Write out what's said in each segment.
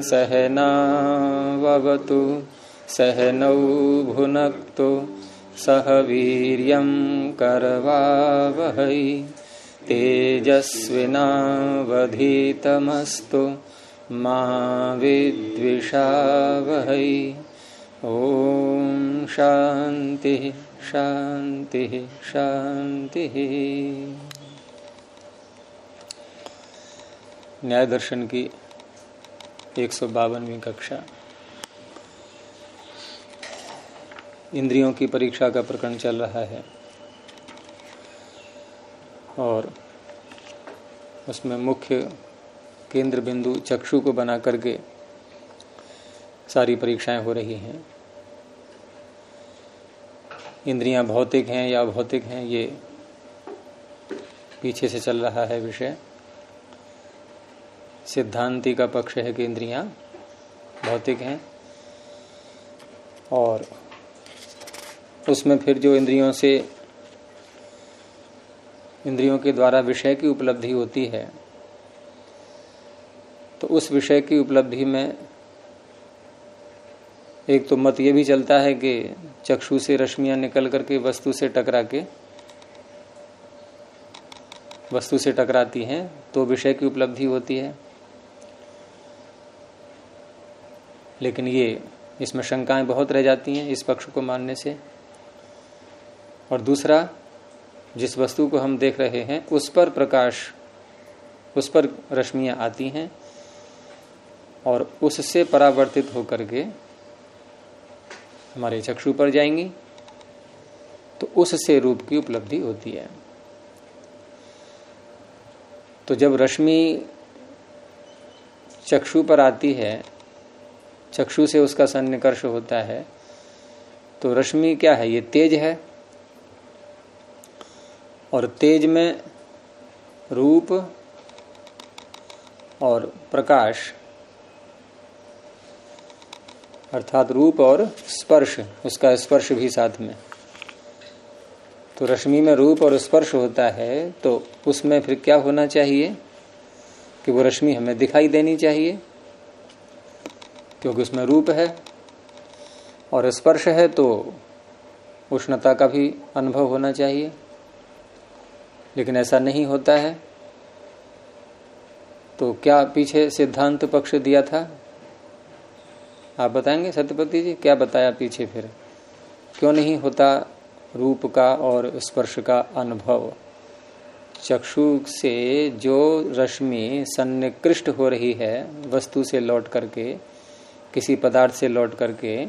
सहनावतु सहनौ भुनक्तु सह वीर्यं करवावहै तेजस्विनावधीतमस्तु मा विद्विषावहै। ओम शांति शांति शांति। न्याय दर्शन की 152वीं कक्षा। इंद्रियों की परीक्षा का प्रकरण चल रहा है और उसमें मुख्य केंद्र बिंदु चक्षु को बना करके सारी परीक्षाएं हो रही हैं। इंद्रियां भौतिक हैं या अभौतिक हैं, ये पीछे से चल रहा है विषय। सिद्धांति का पक्ष है कि इंद्रियां भौतिक हैं और उसमें फिर जो इंद्रियों के द्वारा विषय की उपलब्धि होती है, तो उस विषय की उपलब्धि में एक तो मत ये भी चलता है कि चक्षु से रश्मियां निकल करके वस्तु से टकराती हैं तो विषय की उपलब्धि होती है। लेकिन इसमें शंकाएं बहुत रह जाती हैं इस पक्ष को मानने से। और दूसरा, जिस वस्तु को हम देख रहे हैं उस पर रश्मियां आती हैं और उससे परावर्तित होकर के हमारे चक्षु पर जाएंगी, तो उससे रूप की उपलब्धि होती है। तो जब रश्मि चक्षु पर आती है, चक्षु से उसका सन्निकर्ष होता है, तो रश्मि क्या है? ये तेज है और तेज में रूप और प्रकाश अर्थात रूप और स्पर्श, उसका स्पर्श भी साथ में। तो रश्मि में रूप और स्पर्श होता है, तो उसमें फिर क्या होना चाहिए कि वो रश्मि हमें दिखाई देनी चाहिए, क्योंकि उसमें रूप है और स्पर्श है तो उष्णता का भी अनुभव होना चाहिए। लेकिन ऐसा नहीं होता है। तो क्या पीछे सिद्धांत पक्ष दिया था? आप बताएंगे सत्यपति जी, क्या बताया पीछे? फिर क्यों नहीं होता रूप का और स्पर्श का अनुभव? चक्षु से जो रश्मि सन्निकृष्ट हो रही है वस्तु से लौट करके, किसी पदार्थ से लौट करके,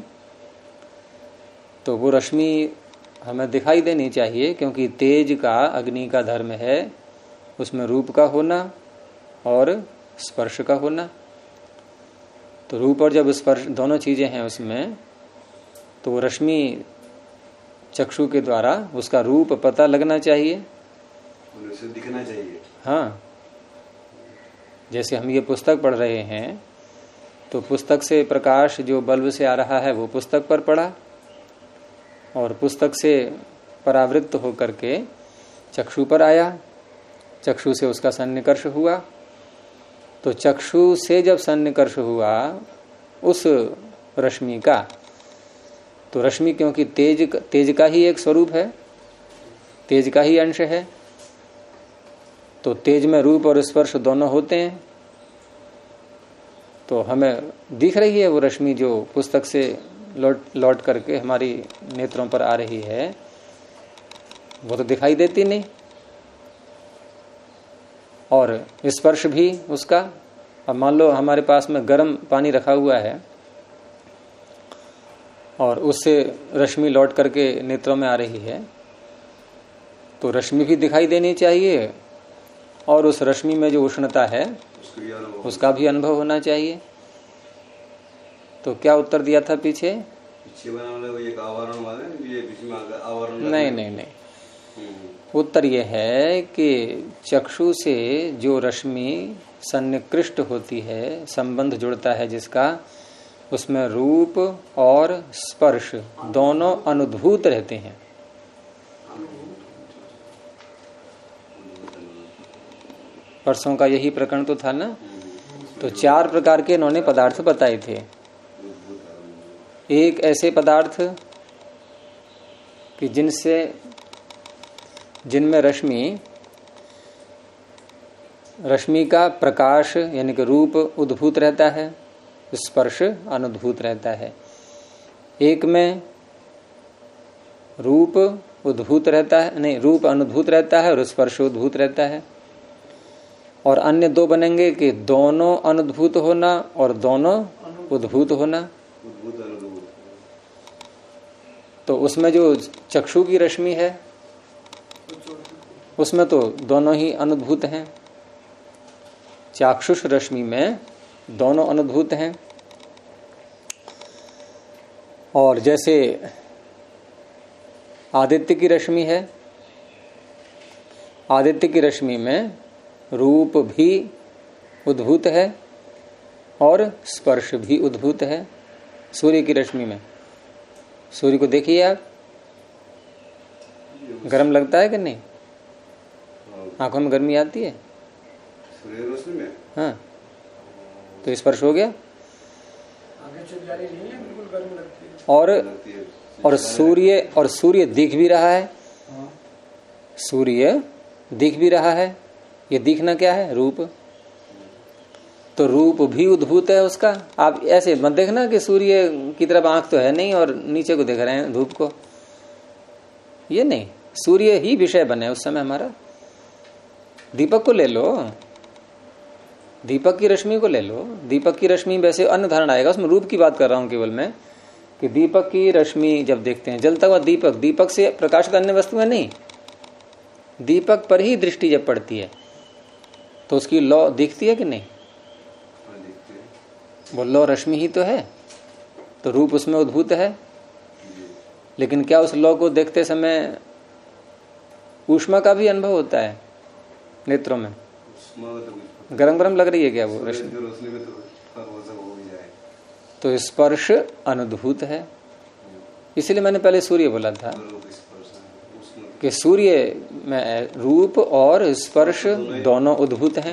तो वो रश्मि हमें दिखाई देनी चाहिए, क्योंकि तेज का अग्नि का धर्म है उसमें रूप का होना और स्पर्श का होना। तो रूप और जब स्पर्श दोनों चीजें हैं उसमें, तो वो रश्मि चक्षु के द्वारा उसका रूप पता लगना चाहिए, उसे दिखना चाहिए। हाँ, जैसे हम ये पुस्तक पढ़ रहे हैं तो पुस्तक से प्रकाश जो बल्ब से आ रहा है वो पुस्तक पर पड़ा और पुस्तक से परावृत्त होकर के चक्षु पर आया, चक्षु से उसका सन्निकर्ष हुआ। तो चक्षु से जब सन्निकर्ष हुआ उस रश्मि का, तो रश्मि क्योंकि तेज का ही एक स्वरूप है, तेज का ही अंश है, तो तेज में रूप और स्पर्श दोनों होते हैं। तो हमें दिख रही है वो रश्मि जो पुस्तक से लौट करके हमारी नेत्रों पर आ रही है, वो तो दिखाई देती नहीं। और स्पर्श भी उसका, अब मान लो हमारे पास में गर्म पानी रखा हुआ है और उससे रश्मि लौट करके नेत्रों में आ रही है, तो रश्मि भी दिखाई देनी चाहिए और उस रश्मि में जो उष्णता है उसका भी अनुभव होना चाहिए। तो क्या उत्तर दिया था पीछे? नहीं, उत्तर यह है कि चक्षु से जो रश्मि सन्निकृष्ट होती है, संबंध जुड़ता है जिसका, उसमें रूप और स्पर्श दोनों अनुभूत रहते हैं। परसों का यही प्रकरण तो था ना तो 4 प्रकार के इन्होंने पदार्थ बताए थे। एक ऐसे पदार्थ कि जिनमें रश्मि का प्रकाश यानी कि रूप उद्भूत रहता है, स्पर्श अनुभूत रहता है। एक में रूप उद्भूत रहता है, नहीं, रूप अनुभूत रहता है और स्पर्श उद्भूत रहता है। और अन्य 2 बनेंगे कि दोनों अनुभूत होना और दोनों उद्भूत होना। तो उसमें जो चक्षु की रश्मि है उसमें तो दोनों ही अनुभूत हैं। चाक्षुष रश्मि में दोनों अनुभूत हैं। और जैसे आदित्य की रश्मि है, आदित्य की रश्मि में रूप भी उद्भूत है और स्पर्श भी उद्भूत है। सूर्य की रश्मि में, सूर्य को देखिए आप, गर्म लगता है कि नहीं? आंखों में गर्मी आती है सूर्य रोशनी में। हाँ, तो स्पर्श हो गया। और सूर्य दिख भी रहा है, सूर्य दिख भी रहा है। ये दिखना क्या है? रूप। तो रूप भी उद्भूत है उसका। आप ऐसे मत देखना कि सूर्य की तरफ आंख तो है नहीं और नीचे को देख रहे हैं धूप को, ये नहीं, सूर्य ही विषय बने उस समय हमारा। दीपक को ले लो, दीपक की रश्मि को ले लो। दीपक की रश्मि वैसे अन्य धारणा आएगा, उसमें रूप की बात कर रहा हूं केवल मैं, कि दीपक की रश्मि जब देखते हैं, जलता हुआ दीपक, दीपक से प्रकाशित अन्य वस्तुएं नहीं, दीपक पर ही दृष्टि जब पड़ती है तो उसकी लौ दिखती है कि नहीं? वो लौ रश्मि ही तो है, तो रूप उसमें उद्भूत है। लेकिन क्या उस लौ को देखते समय ऊष्मा का भी अनुभव होता है नेत्रों में? गरम गरम लग रही है क्या वो रश्मि? तो स्पर्श अनुभूत है। इसलिए मैंने पहले सूर्य बोला था कि सूर्य में रूप और स्पर्श दोनों उद्भूत हैं।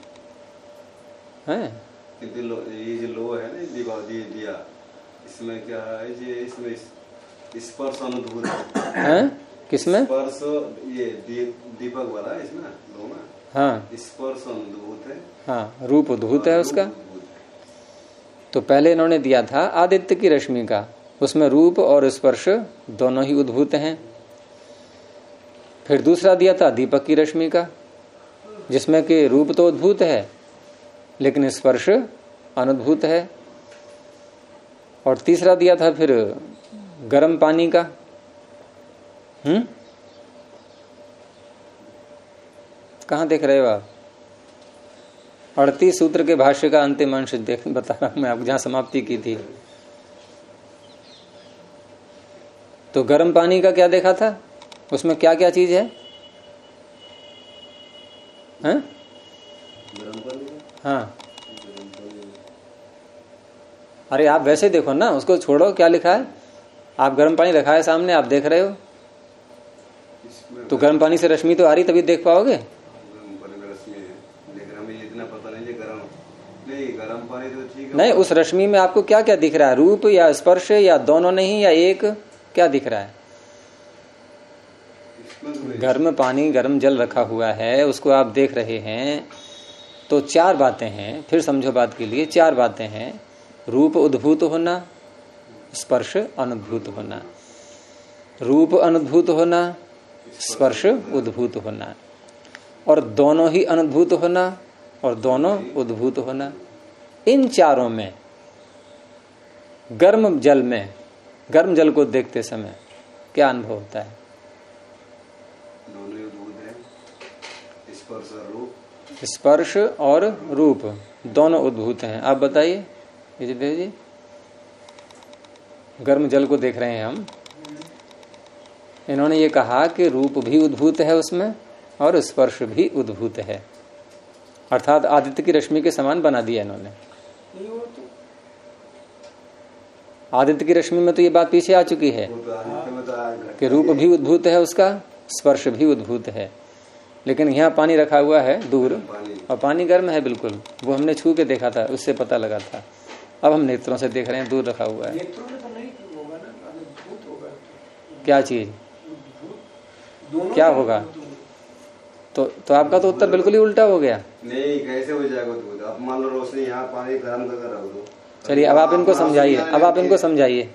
ये जो लो है ना, दिया, इसमें क्या है, ये इसमें स्पर्श अनुभूत है। किसमें? स्पर्श, ये दीपक वाला इसमें लो में, हाँ, स्पर्श अनुभूत है। हाँ, रूप उद्भूत है उसका। तो पहले इन्होंने दिया था आदित्य की रश्मि का, उसमें रूप और स्पर्श दोनों ही उद्भूत हैं। फिर दूसरा दिया था दीपक की रश्मि का, जिसमें कि रूप तो उद्भूत है लेकिन स्पर्श अनुभूत है। और तीसरा दिया था फिर गर्म पानी का। कहाँ देख रहे हो आप? 38 सूत्र के भाष्य का अंतिम अंश बता रहा हूं मैं आपको, जहां समाप्ति की थी। तो गर्म पानी का क्या देखा था? उसमें क्या क्या चीज है? हैं? हाँ, अरे आप वैसे देखो ना, उसको छोड़ो, क्या लिखा है? आप गर्म पानी रखा है सामने, आप देख रहे हो, तो गर्म पानी से रश्मि तो आ रही, तभी देख पाओगे। नहीं, उस रश्मि में आपको क्या क्या दिख रहा है? रूप या स्पर्श या दोनों नहीं, या एक? क्या दिख रहा है? गर्म पानी, गर्म जल रखा हुआ है, उसको आप देख रहे हैं। तो 4 बातें हैं, फिर समझो बात के लिए, 4 बातें हैं। रूप उद्भूत होना, स्पर्श अनुभूत होना, रूप अनुभूत होना, स्पर्श उद्भूत होना, और दोनों ही अनुभूत होना और दोनों उद्भूत होना। इन 4 में गर्म जल को देखते समय क्या अनुभव होता है? दोनों उद्भूत है, स्पर्श और रूप दोनों उद्भूत हैं। आप बताइए विजय जी, गर्म जल को देख रहे हैं हम, इन्होंने ये कहा कि रूप भी उद्भूत है उसमें और स्पर्श भी उद्भूत है, अर्थात आदित्य की रश्मि के समान बना दिया इन्होंने। आदित्य की रश्मि में तो ये बात पीछे आ चुकी है कि रूप भी उद्भूत है उसका, स्पर्श भी उद्भूत है। लेकिन यहाँ पानी रखा हुआ है दूर, और पानी गर्म है बिल्कुल, वो हमने छू के देखा था, उससे पता लगा था। अब हम नेत्रों से देख रहे हैं, दूर रखा हुआ है। नेत्रों में तो नहीं होगा ना, अनुभूत होगा। क्या चीज, क्या होगा? तो आपका तो उत्तर बिल्कुल ही उल्टा हो गया। नहीं, कैसे हो जाएगा? तो आप मान लो रोशनी यहाँ पानी गर्म करके रख दो। चलिए अब आप इनको समझाइए, अब आप इनको समझाइए।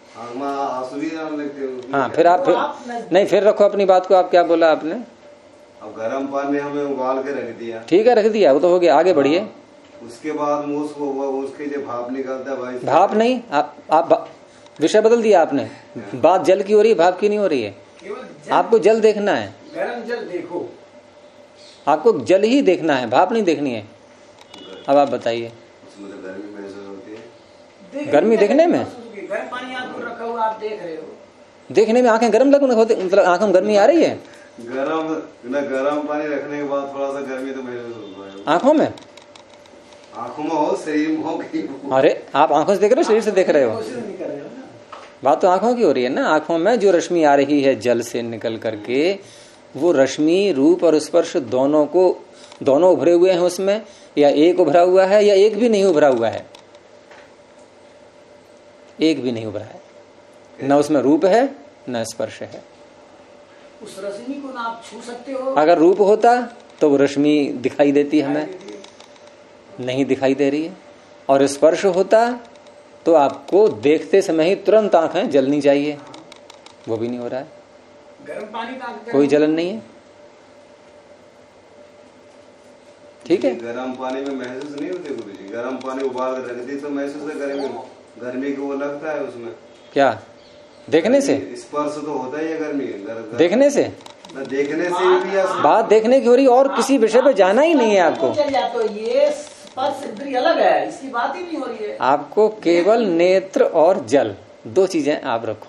हाँ फिर आप नहीं, फिर रखो अपनी बात को। आप क्या बोला आपने? अब गर्म पानी हमें उबाल के रख दिया। ठीक है, रख दिया, वो तो हो गया, आगे बढ़िए। उसके बाद उसके जो भाप निकलता है भाई। भाप नहीं, आप विषय बदल दिया आपने। बात जल की हो रही है, भाप की नहीं हो रही है। आपको जल देखना है, गर्म जल देखो, आपको जल ही देखना है, भाप नहीं देखनी है। अब आप बताइए। उसमें तो गर्मी महसूस होती है। गर्मी देखने में? गर्म पानी आपको रखा हुआ, आप देख रहे हो, देखने में आंखें गर्म लगने होते, मतलब आंखों में गर्मी आ रही है? गर्म पानी रखने के बाद थोड़ा सा गर्मी तो महसूस होता है। आंखों में? आंखों में हो, शरीर में हो। अरे आप आंखों से देख रहे हो, शरीर से देख रहे हो? बात तो आंखों की हो रही है ना। आंखों में जो रश्मि आ रही है जल से निकल करके, वो रश्मि रूप और स्पर्श दोनों उभरे हुए हैं उसमें, या एक उभरा हुआ है, या एक भी नहीं उभरा हुआ है? एक भी नहीं उभरा है, न उसमें रूप है न स्पर्श है। उस रश्मि को ना आप छू सकते हो। अगर रूप होता तो वो रश्मि दिखाई देती, हमें नहीं दिखाई दे रही है। और स्पर्श होता तो आपको देखते समय ही तुरंत आंखें जलनी चाहिए, वो भी नहीं हो रहा है। गर्म पानी का कोई जलन नहीं है। ठीक है, गर्म पानी में महसूस नहीं होते गुरुजी। गर्म पानी उबाल कर रख दी तो महसूस है गर्मी को, वो लगता है उसमें। क्या देखने से? स्पर्श तो होता ही है गर्मी। देखने से? देखने से भी बात देखने की हो रही, और किसी विषय पे जाना ही नहीं है आपको। तो ये स्पर्श इंद्रिय अलग है, इसकी बात ही नहीं हो रही है। आपको केवल नेत्र और जल, दो चीजें आप रहो।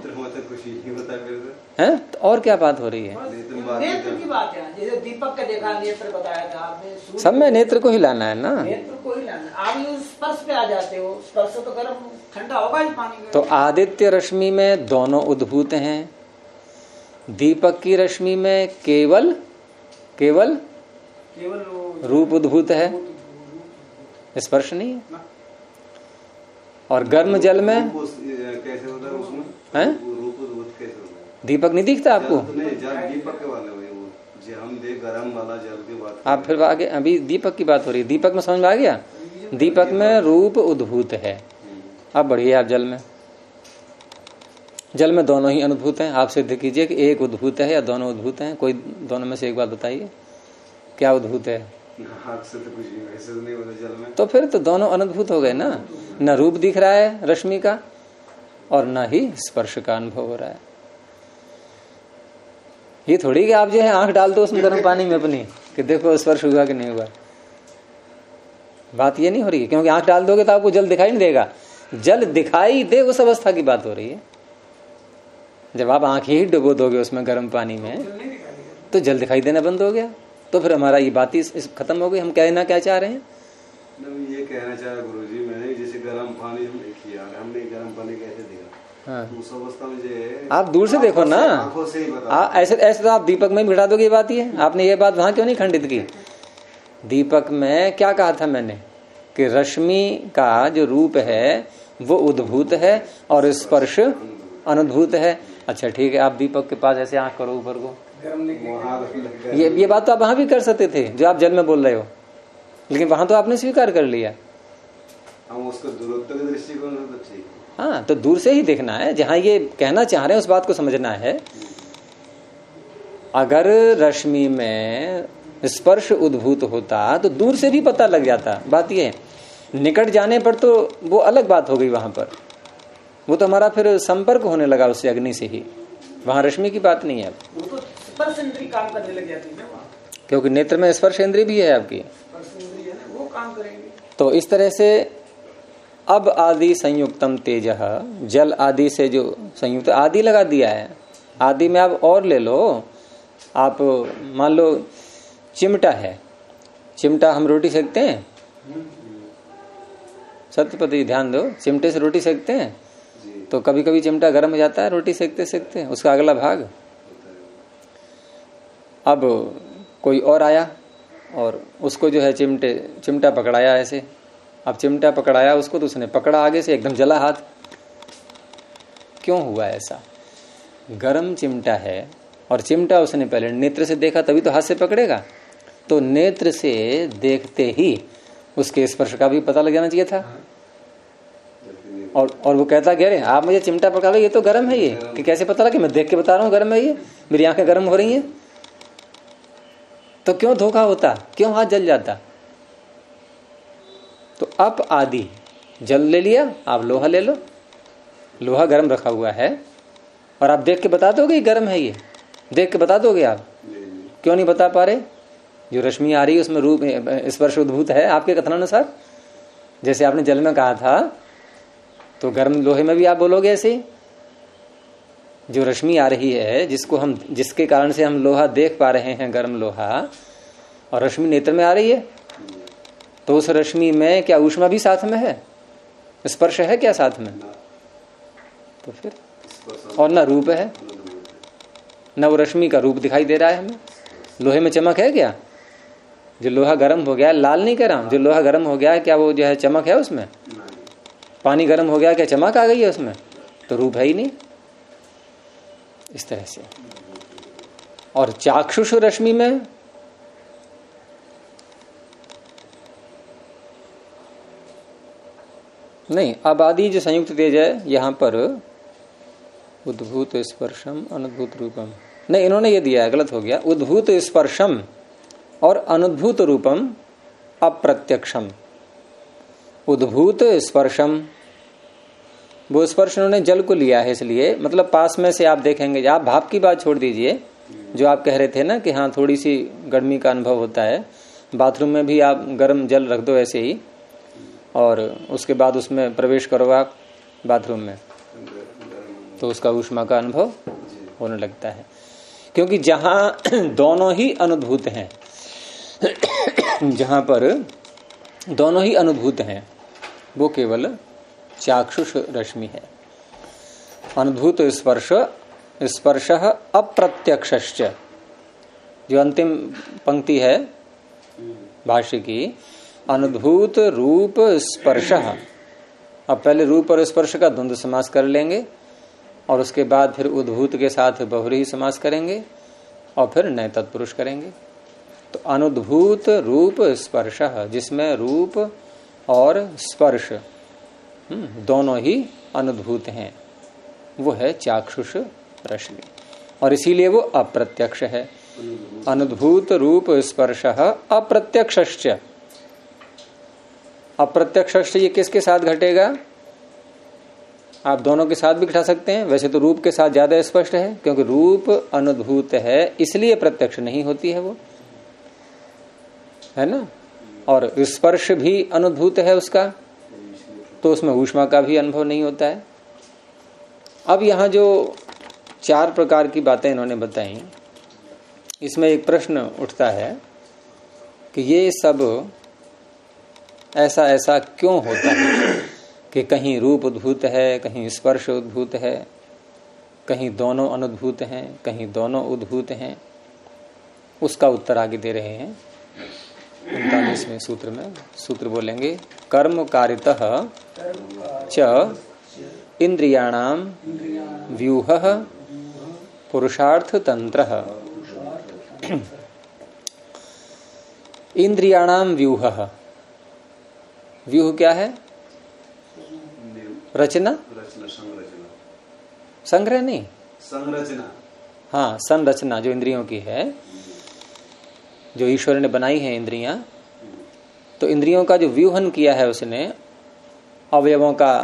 हैं तो और क्या बात हो रही है? नेत्र की बात है। जैसे दीपक का देखा, नेत्र बताया था आपने। सब में नेत्र को ही लाना है ना, नेत्र को ही लाना। आप स्पर्श पे आ जाते हो, स्पर्श तो गर्म ठंडा होगा ही पानी। तो आदित्य रश्मि में दोनों उद्भूत हैं, दीपक की रश्मि में केवल रूप उद्भूत है, स्पर्श नहीं है। और गर्म जल में कैसे होता है उसमें? हैं? रूप उद्भूत कैसे होता है? दीपक नहीं दिखता आपको? नहीं, दीपक के वाले जो हम देख गर्म वाला जल की बात। आप फिर आगे, अभी दीपक की बात हो रही है। दीपक में समझ में आ गया? दीपक में रूप उद्भूत है। अब बढ़िए आप जल में। जल में दोनों ही अनुभूत हैं। आप सिद्ध कीजिए कि एक उद्भूत है या दोनों उद्भूत हैं। कोई दोनों में से एक बात बताइए, क्या उद्भूत है? से तो कुछ नहीं होता जल में। तो फिर तो दोनों अनुभूत हो गए ना। न रूप दिख रहा है रश्मि का, और न ही स्पर्श का अनुभव हो रहा है। ये थोड़ी कि आप जो है आंख डाल दो उसमें गर्म पानी में अपनी, कि देखो स्पर्श हुआ कि नहीं हुआ। बात ये नहीं हो रही है, क्योंकि आंख डाल दोगे तो आपको जल दिखाई नहीं देगा। जल दिखाई दे उस अवस्था की बात हो रही है। जब आप आंख ही डुबो दोगे उसमें गर्म पानी में, तो जल दिखाई देना बंद हो गया। तो फिर हमारा ये बात ही खत्म हो गई। हम कहना क्या चाह रहे हैं? ये कहना चाह रहे गुरुजी, मैंने जैसे गर्म पानी हमने किया, हमने गर्म पानी कैसे देखा? हाँ। उस अवस्था में आप दूर से देखो ना, ऐसे तो आप दीपक में बिठा दोगे। ये बात ही है। आपने ये बात वहां क्यों नहीं खंडित की? दीपक में क्या कहा था मैंने कि रश्मि का जो रूप है वो उद्भूत है और स्पर्श अनुभूत है। अच्छा ठीक है, आप दीपक के पास ऐसे आंख करो ऊपर को। ये बात तो आप वहां भी कर सकते थे जो आप जल में बोल रहे हो, लेकिन वहां तो आपने स्वीकार कर लिया। हम उसको दूरत्व के दृष्टिकोण से तो ठीक। हाँ, तो दूर से ही देखना है। जहां ये कहना चाह रहे हैं उस बात को समझना है। अगर रश्मि में स्पर्श उद्भूत होता तो दूर से भी पता लग जाता। बात ये है, निकट जाने पर तो वो अलग बात हो गई। वहां पर वो तो हमारा फिर संपर्क होने लगा उससे, अग्नि से ही। वहां रश्मि की बात नहीं है। वो तो स्पर्श इंद्रिय काम करने लग जाती है, क्योंकि नेत्र में स्पर्श इंद्रिय भी है आपकी, वो काम करेंगे। तो इस तरह से अब आदि संयुक्तम तेज, जल आदि से जो संयुक्त आदि लगा दिया है। आदि में आप और ले लो। आप मान लो चिमटा है, चिमटा हम रोटी सेकते हैं। सत्यपति ध्यान दो, चिमटे से रोटी सेकते हैं तो कभी कभी चिमटा गर्म हो जाता है रोटी सेकते सेकते, उसका अगला भाग। अब कोई और आया और उसको जो है चिमटा पकड़ाया ऐसे। अब चिमटा पकड़ाया उसको तो उसने पकड़ा आगे से, एकदम जला हाथ। क्यों हुआ ऐसा? गरम चिमटा है और चिमटा उसने पहले नेत्र से देखा, तभी तो हाथ से पकड़ेगा। तो नेत्र से देखते ही उसके स्पर्श का भी पता लग जाना चाहिए था। और वो कहता कि अरे आप मुझे चिमटा पकड़ा लो, ये तो गर्म है। ये कि कैसे पता लगा? मैं देख के बता रहा हूँ गर्म है, ये मेरी आंखें गर्म हो रही हैं। तो क्यों धोखा होता, क्यों हाथ जल जाता? तो अप आदि जल ले लिया, आप लोहा ले लो, लोहा गर्म रखा हुआ है और आप देख के बता दोगे गर्म है, ये देख के बता दोगे आप? क्यों नहीं बता पा रहे? जो रश्मि आ रही है उसमें रूप स्पर्श उद्भूत है आपके कथनानुसार। जैसे आपने जल में कहा था तो गर्म लोहे में भी आप बोलोगे ऐसे ही। जो रश्मि आ रही है जिसके कारण से हम लोहा देख पा रहे हैं, गर्म लोहा, और रश्मि नेत्र में आ रही है, तो उस रश्मि में क्या ऊष्मा भी साथ में है? स्पर्श है क्या साथ में? तो फिर और ना रूप है, न वो रश्मि का रूप दिखाई दे रहा है हमें। लोहे में चमक है क्या? जो लोहा गर्म हो गया, लाल नहीं कर रहा हूं, जो लोहा गर्म हो गया क्या वो जो है चमक है उसमें? पानी गर्म हो गया क्या चमक आ गई है उसमें? तो रूप है ही नहीं। इस तरह से। और चाक्षुष रश्मि में नहीं, आबादी जो संयुक्त तेज है यहां पर उद्भूत स्पर्शम अनुभूत रूपम, नहीं इन्होंने ये दिया है, गलत हो गया। उद्भूत स्पर्शम और अनुभूत रूपम अप्रत्यक्षम। उद्भूत स्पर्शम, वो स्पर्श उन्होंने जल को लिया है, इसलिए मतलब पास में से आप देखेंगे। आप भाप की बात छोड़ दीजिए, जो आप कह रहे थे ना कि हाँ थोड़ी सी गर्मी का अनुभव होता है। बाथरूम में भी आप गर्म जल रख दो ऐसे ही और उसके बाद उसमें प्रवेश करो आप बाथरूम में, तो उसका ऊष्मा का अनुभव होने लगता है। क्योंकि जहां दोनों ही अनुभूत हैं, जहां पर दोनों ही अनुभूत हैं, वो केवल चाक्षुष रश्मि है। अनुभूत स्पर्श अप्रत्यक्षश्च, जो अंतिम पंक्ति है भाष्य की, अनुभूत रूप स्पर्श। अब पहले रूप और स्पर्श का द्वंद्व समास कर लेंगे और उसके बाद फिर उद्भूत के साथ बहुव्रीहि समास करेंगे और फिर नए तत्पुरुष करेंगे। तो अनुद्भूत रूप स्पर्श, जिसमें रूप और स्पर्श दोनों ही अनुभूत हैं, वो है चाक्षुष रश्मि, और इसीलिए वो अप्रत्यक्ष है। अनुभूत रूप स्पर्श अप्रत्यक्षश्च। अप्रत्यक्ष ये किसके साथ घटेगा? आप दोनों के साथ भी घटा सकते हैं। वैसे तो रूप के साथ ज्यादा स्पष्ट है, क्योंकि रूप अनुभूत है इसलिए प्रत्यक्ष नहीं होती है वो, है ना। और स्पर्श भी अनुभूत है उसका, तो उसमें ऊष्मा का भी अनुभव नहीं होता है। अब यहां जो 4 प्रकार की बातें इन्होंने बताई, इसमें एक प्रश्न उठता है कि ये सब ऐसा ऐसा क्यों होता है कि कहीं रूप उद्भूत है, कहीं स्पर्श उद्भूत है, कहीं दोनों अनुभूत हैं, कहीं दोनों उद्भूत हैं। उसका उत्तर आगे दे रहे हैं 39वें सूत्र में। सूत्र बोलेंगे, कर्म कारितः च इंद्रियाणाम व्यूहः पुरुषार्थ तंत्रः। इंद्रियाणाम व्यूहः, व्यूह क्या है? रचना, संग्रह नहीं, संरचना। हाँ, संरचना जो इंद्रियों की है, जो ईश्वर ने बनाई है इंद्रियां। तो इंद्रियों का जो व्यूहन किया है उसने, अवयवों का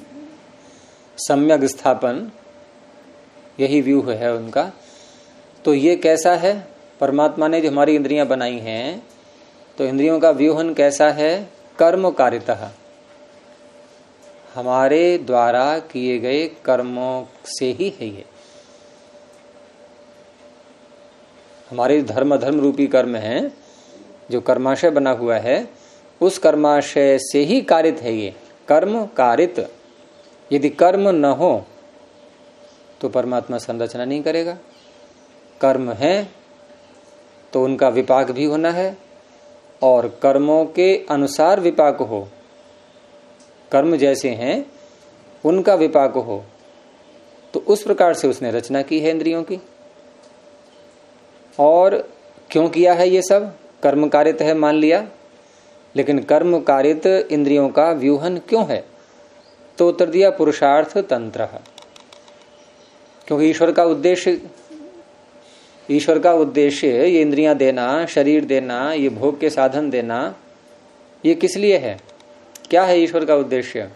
सम्यक स्थापन, यही व्यूह है उनका। तो ये कैसा है? परमात्मा ने जो हमारी इंद्रियां बनाई हैं, तो इंद्रियों का व्यूहन कैसा है? कर्म कारितः, हमारे द्वारा किए गए कर्मों से ही है ये। हमारे धर्म रूपी कर्म है, जो कर्माशय बना हुआ है, उस कर्माशय से ही कारित है ये। कर्म कारित, यदि कर्म न हो तो परमात्मा संरचना नहीं करेगा। कर्म है तो उनका विपाक भी होना है, और कर्मों के अनुसार विपाक हो, कर्म जैसे हैं उनका विपाक हो, तो उस प्रकार से उसने रचना की है इंद्रियों की। और क्यों किया है ये सब? कर्म कारित है मान लिया, लेकिन कर्म कारित इंद्रियों का व्यूहन क्यों है? तो उत्तर दिया पुरुषार्थ तंत्र। क्योंकि ईश्वर का उद्देश्य ये इंद्रियां देना, शरीर देना, ये भोग के साधन देना, ये किस लिए है? क्या है ईश्वर का उद्देश्य?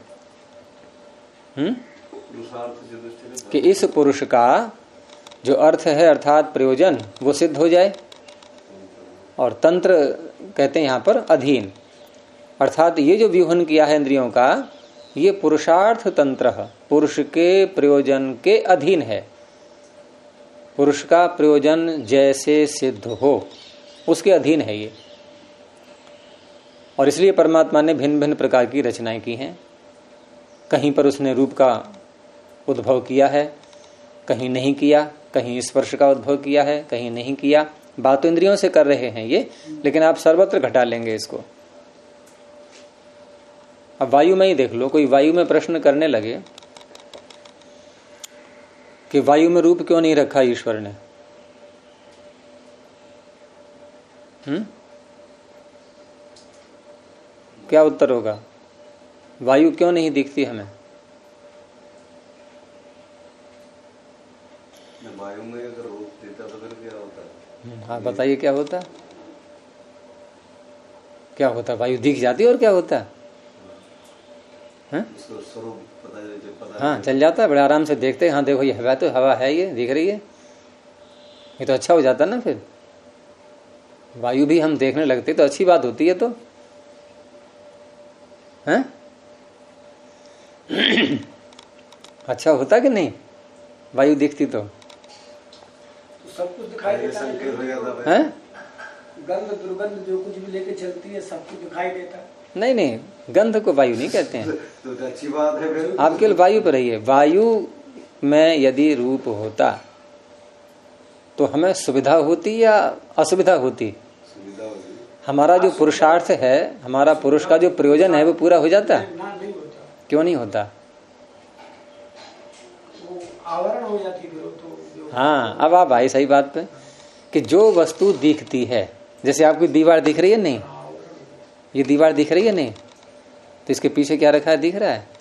कि इस पुरुष का जो अर्थ है अर्थात प्रयोजन वो सिद्ध हो जाए। और तंत्र कहते हैं यहां पर अधीन, अर्थात ये जो व्यूहन किया है इंद्रियों का, ये पुरुषार्थ तंत्र, पुरुष के प्रयोजन के अधीन है। पुरुष का प्रयोजन जैसे सिद्ध हो उसके अधीन है ये। और इसलिए परमात्मा ने भिन्न भिन्न प्रकार की रचनाएं की हैं। कहीं पर उसने रूप का उद्भव किया है, कहीं नहीं किया, कहीं स्पर्श का उद्भव किया है, कहीं नहीं किया। बात तो इंद्रियों से कर रहे हैं ये, लेकिन आप सर्वत्र घटा लेंगे इसको। अब वायु में ही देख लो, कोई वायु में प्रश्न करने लगे कि वायु में रूप क्यों नहीं रखा ईश्वर ने? क्या उत्तर होगा? वायु क्यों नहीं दिखती हमें? वायु में अगर रूप देता तो फिर क्या होता? हाँ बताइए क्या होता? क्या होता? वायु दिख जाती और क्या होता? स्वरूप पता हाँ चल जाता है, बड़े आराम से देखते हैं। हाँ देखो ये हवा, तो हवा है, ये दिख रही है, ये तो अच्छा हो जाता ना। फिर वायु भी हम देखने लगते तो अच्छी बात होती है। तो हैं अच्छा होता कि नहीं? वायु दिखती तो सब कुछ दिखाई देता है। गंध दुर्गंध जो कुछ भी लेके चलती है सब कुछ दिखाई देता है। नहीं नहीं, गंध को वायु नहीं कहते हैं। तो अच्छी बात है फिर। आप केवल वायु पर रहिए। वायु में यदि रूप होता तो हमें सुविधा होती या असुविधा होती? सुविधा होती। हमारा जो पुरुषार्थ है, हमारा पुरुष का जो प्रयोजन है वो पूरा हो जाता? नहीं होता। क्यों नहीं होता? वो आवरण हो जाती है तो। हाँ अब आप भाई सही बात पे कि जो वस्तु दिखती है, जैसे आपकी दीवार दिख रही है नहीं, ये दीवार दिख रही है नहीं, तो इसके पीछे क्या रखा है दिख रहा है?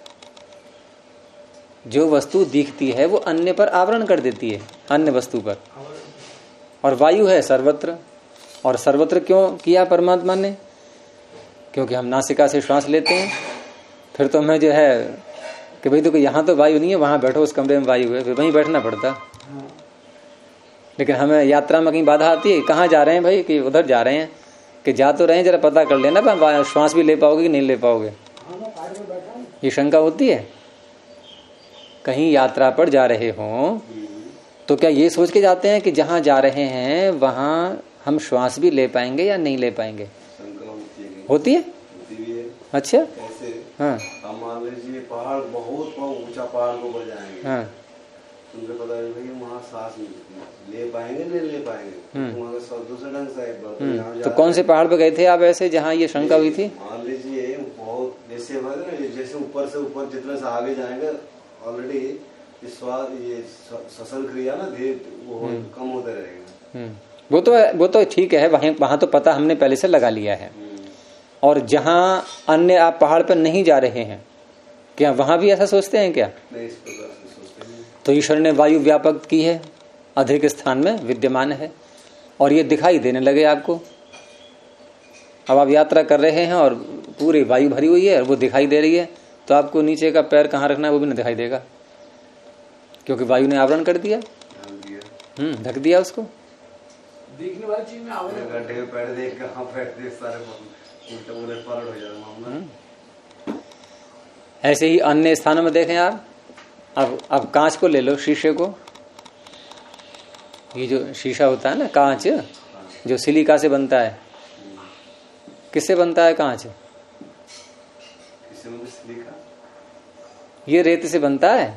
जो वस्तु दिखती है वो अन्य पर आवरण कर देती है, अन्य वस्तु पर। और वायु है सर्वत्र, और सर्वत्र क्यों किया परमात्मा ने? क्योंकि हम नासिका से श्वास लेते हैं, फिर तो हमें जो है कि भाई देखो यहाँ तो वायु नहीं है, वहां बैठो उस कमरे में वायु है, फिर वहीं बैठना पड़ता। लेकिन हमें यात्रा में कहीं बाधा आती है, कहाँ जा रहे हैं भाई? कि उधर जा रहे हैं, कि जा तो रहे हैं, जरा पता कर लेना श्वास भी ले पाओगे कि नहीं ले पाओगे। ये शंका होती है। कहीं यात्रा पर जा रहे हो तो क्या ये सोच के जाते हैं कि जहां जा रहे हैं वहां हम श्वास भी ले पाएंगे या नहीं ले पाएंगे? होती है। अच्छा हाँ मान लीजिए पहाड़ बहुत ऊंचा पहाड़ को ऊपर जाएंगे, हाँ तुमको पता है भाई वहाँ सांस ले पाएंगे नहीं ले पाएंगे, दूसरे ढंग से। तो कौन से पहाड़ पे गए थे आप ऐसे जहाँ ये शंका हुई थी? मान लीजिए बहुत जैसे ऊपर से ऊपर जितने से आगे जाएंगे ऑलरेडी ये श्वसन क्रिया ना धीरे वो कम होते रहेगा। वो तो ठीक है, वहां तो पता हमने पहले से लगा लिया है। और जहाँ अन्य आप पहाड़ पर नहीं जा रहे हैं, क्या वहां भी ऐसा सोचते हैं क्या? नहीं, इस प्रकार से सोचते हैं। तो ईश्वर ने वायु व्यापक की है, अधिक स्थान में विद्यमान है, और ये दिखाई देने लगे आपको। अब आप यात्रा कर रहे हैं और पूरी वायु भरी हुई है और वो दिखाई दे रही है, तो आपको नीचे का पैर कहाँ रखना है वो भी नहीं दिखाई देगा, क्योंकि वायु ने आवरण कर दिया, ढक दिया उसको। देखने वाली चीज में आवरण पैर देख सारे उलट पलट हो जाता मामला। ऐसे ही अन्य स्थानों में देखें आप। अब कांच को ले लो, शीशे को। ये जो शीशा होता है ना कांच, जो सिलिका से बनता है, किससे बनता है कांच? ये रेत से बनता है,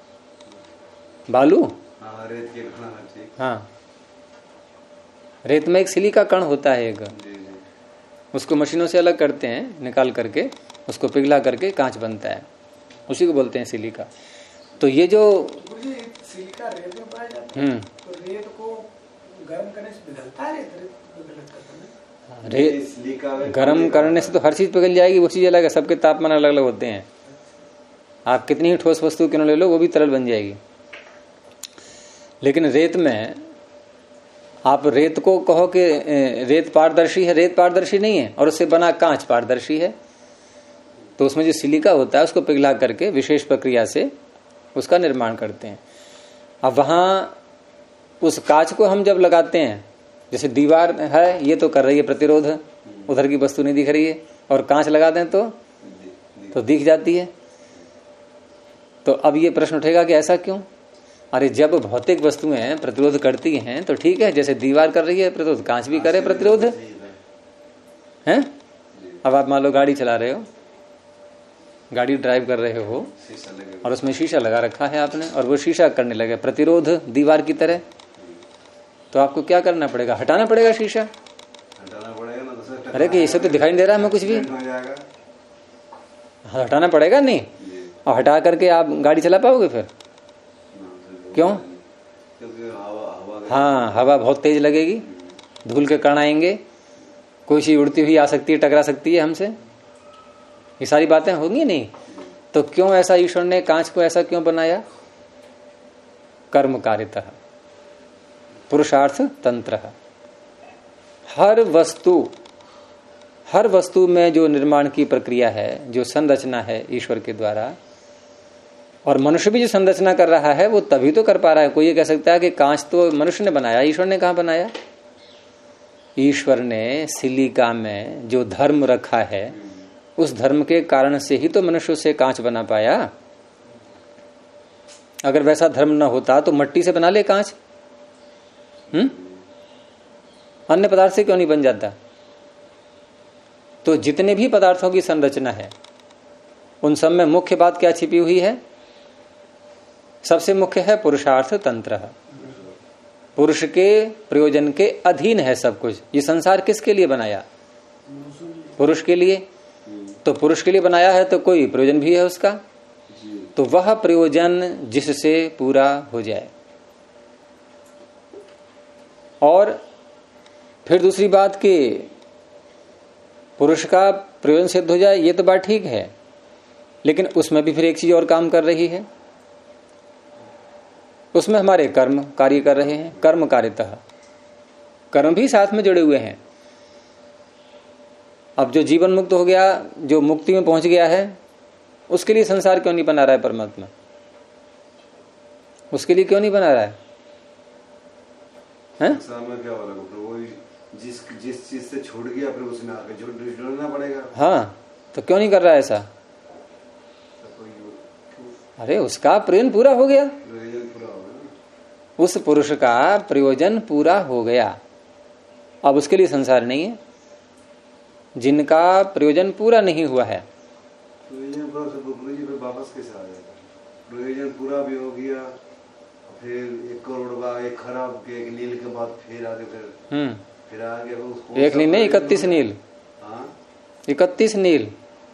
बालू। रेत के कण। हाँ रेत में एक सिलिका कण होता है एक, उसको मशीनों से अलग करते हैं, निकाल करके उसको पिघला करके कांच बनता है, उसी को बोलते हैं सिलिका। तो ये जो सिलिका रेत में पाया जाता है, तो रेत को गर्म करने से पिघलता है, रेत गर्म करने से तो हर चीज पिघल जाएगी, वो चीज अलग है, सबके तापमान अलग अलग होते हैं। आप कितनी ही ठोस वस्तु क्यों ले लो, वो भी तरल बन जाएगी। लेकिन रेत में आप रेत को कहो कि रेत पारदर्शी है, रेत पारदर्शी नहीं है, और उससे बना कांच पारदर्शी है। तो उसमें जो सिलिका होता है उसको पिघला करके विशेष प्रक्रिया से उसका निर्माण करते हैं। अब वहां उस कांच को हम जब लगाते हैं, जैसे दीवार है ये तो कर रही है प्रतिरोध, उधर की वस्तु नहीं दिख रही है, और कांच लगा दें तो दिख जाती है। तो अब ये प्रश्न उठेगा कि ऐसा क्यों? अरे जब भौतिक वस्तुएं प्रतिरोध करती हैं तो ठीक है, जैसे दीवार कर रही है प्रतिरोध, कांच भी करे प्रतिरोध है। अब आप मान लो गाड़ी चला रहे हो, गाड़ी ड्राइव कर रहे हो और उसमें शीशा लगा रखा है आपने, और वो शीशा करने लगे प्रतिरोध दीवार की तरह, तो आपको क्या करना पड़ेगा? हटाना पड़ेगा शीशा। हटाना पड़ेगा ना। अरे कि इसे तो दिखाई नहीं दे रहा है हमें कुछ भी, हटाना पड़ेगा नहीं, और हटा करके आप गाड़ी चला पाओगे फिर? क्यों? हाँ, हवा बहुत तेज लगेगी, धूल के कण आएंगे, कोई चीज उड़ती हुई आ सकती है, टकरा सकती है हमसे, ये सारी बातें होंगी नहीं। तो क्यों ऐसा ईश्वर ने कांच को ऐसा क्यों बनाया? कर्म कारितः पुरुषार्थ तंत्र। हर वस्तु में जो निर्माण की प्रक्रिया है, जो संरचना है ईश्वर के द्वारा, और मनुष्य भी जो संरचना कर रहा है वो तभी तो कर पा रहा है। कोई ये कह सकता है कि कांच तो मनुष्य ने बनाया, ईश्वर ने कहां बनाया? ईश्वर ने सिलिका में जो धर्म रखा है, उस धर्म के कारण से ही तो मनुष्य से कांच बना पाया। अगर वैसा धर्म न होता तो मट्टी से बना ले कांच, अन्य पदार्थ से क्यों नहीं बन जाता? तो जितने भी पदार्थों की संरचना है उन सब में मुख्य बात क्या छिपी हुई है? सबसे मुख्य है पुरुषार्थ तंत्र। पुरुष के प्रयोजन के अधीन है सब कुछ। ये संसार किसके लिए बनाया? पुरुष के लिए। तो पुरुष के लिए बनाया है तो कोई प्रयोजन भी है उसका, तो वह प्रयोजन जिससे पूरा हो जाए। और फिर दूसरी बात कि पुरुष का प्रयोजन सिद्ध हो जाए, ये तो बात ठीक है, लेकिन उसमें भी फिर एक चीज और काम कर रही है, उसमें हमारे कर्म कार्य कर रहे हैं। कर्म कारितः, कर्म भी साथ में जुड़े हुए हैं। अब जो जीवन मुक्त हो गया, जो मुक्ति में पहुंच गया है, उसके लिए संसार क्यों नहीं बना रहा है परमात्मा? उसके लिए क्यों नहीं बना रहा है? क्या वाला वो जिस चीज से छूट गया फिर उसमें आके जुड़ना पड़ेगा। हाँ, तो क्यों नहीं कर रहा है ऐसा? अरे उसका प्रयोजन पूरा हो गया, उस पुरुष का प्रयोजन पूरा हो गया, अब उसके लिए संसार नहीं है। जिनका प्रयोजन पूरा नहीं हुआ है, वापस कैसे आ जाएगा? प्रयोजन पूरा भी हो गया, फिर 1 करोड़ का एक खराब के एक नील के बाद फिर आगे फिर आगे एक नील नहीं, 31 नील। 31 नील।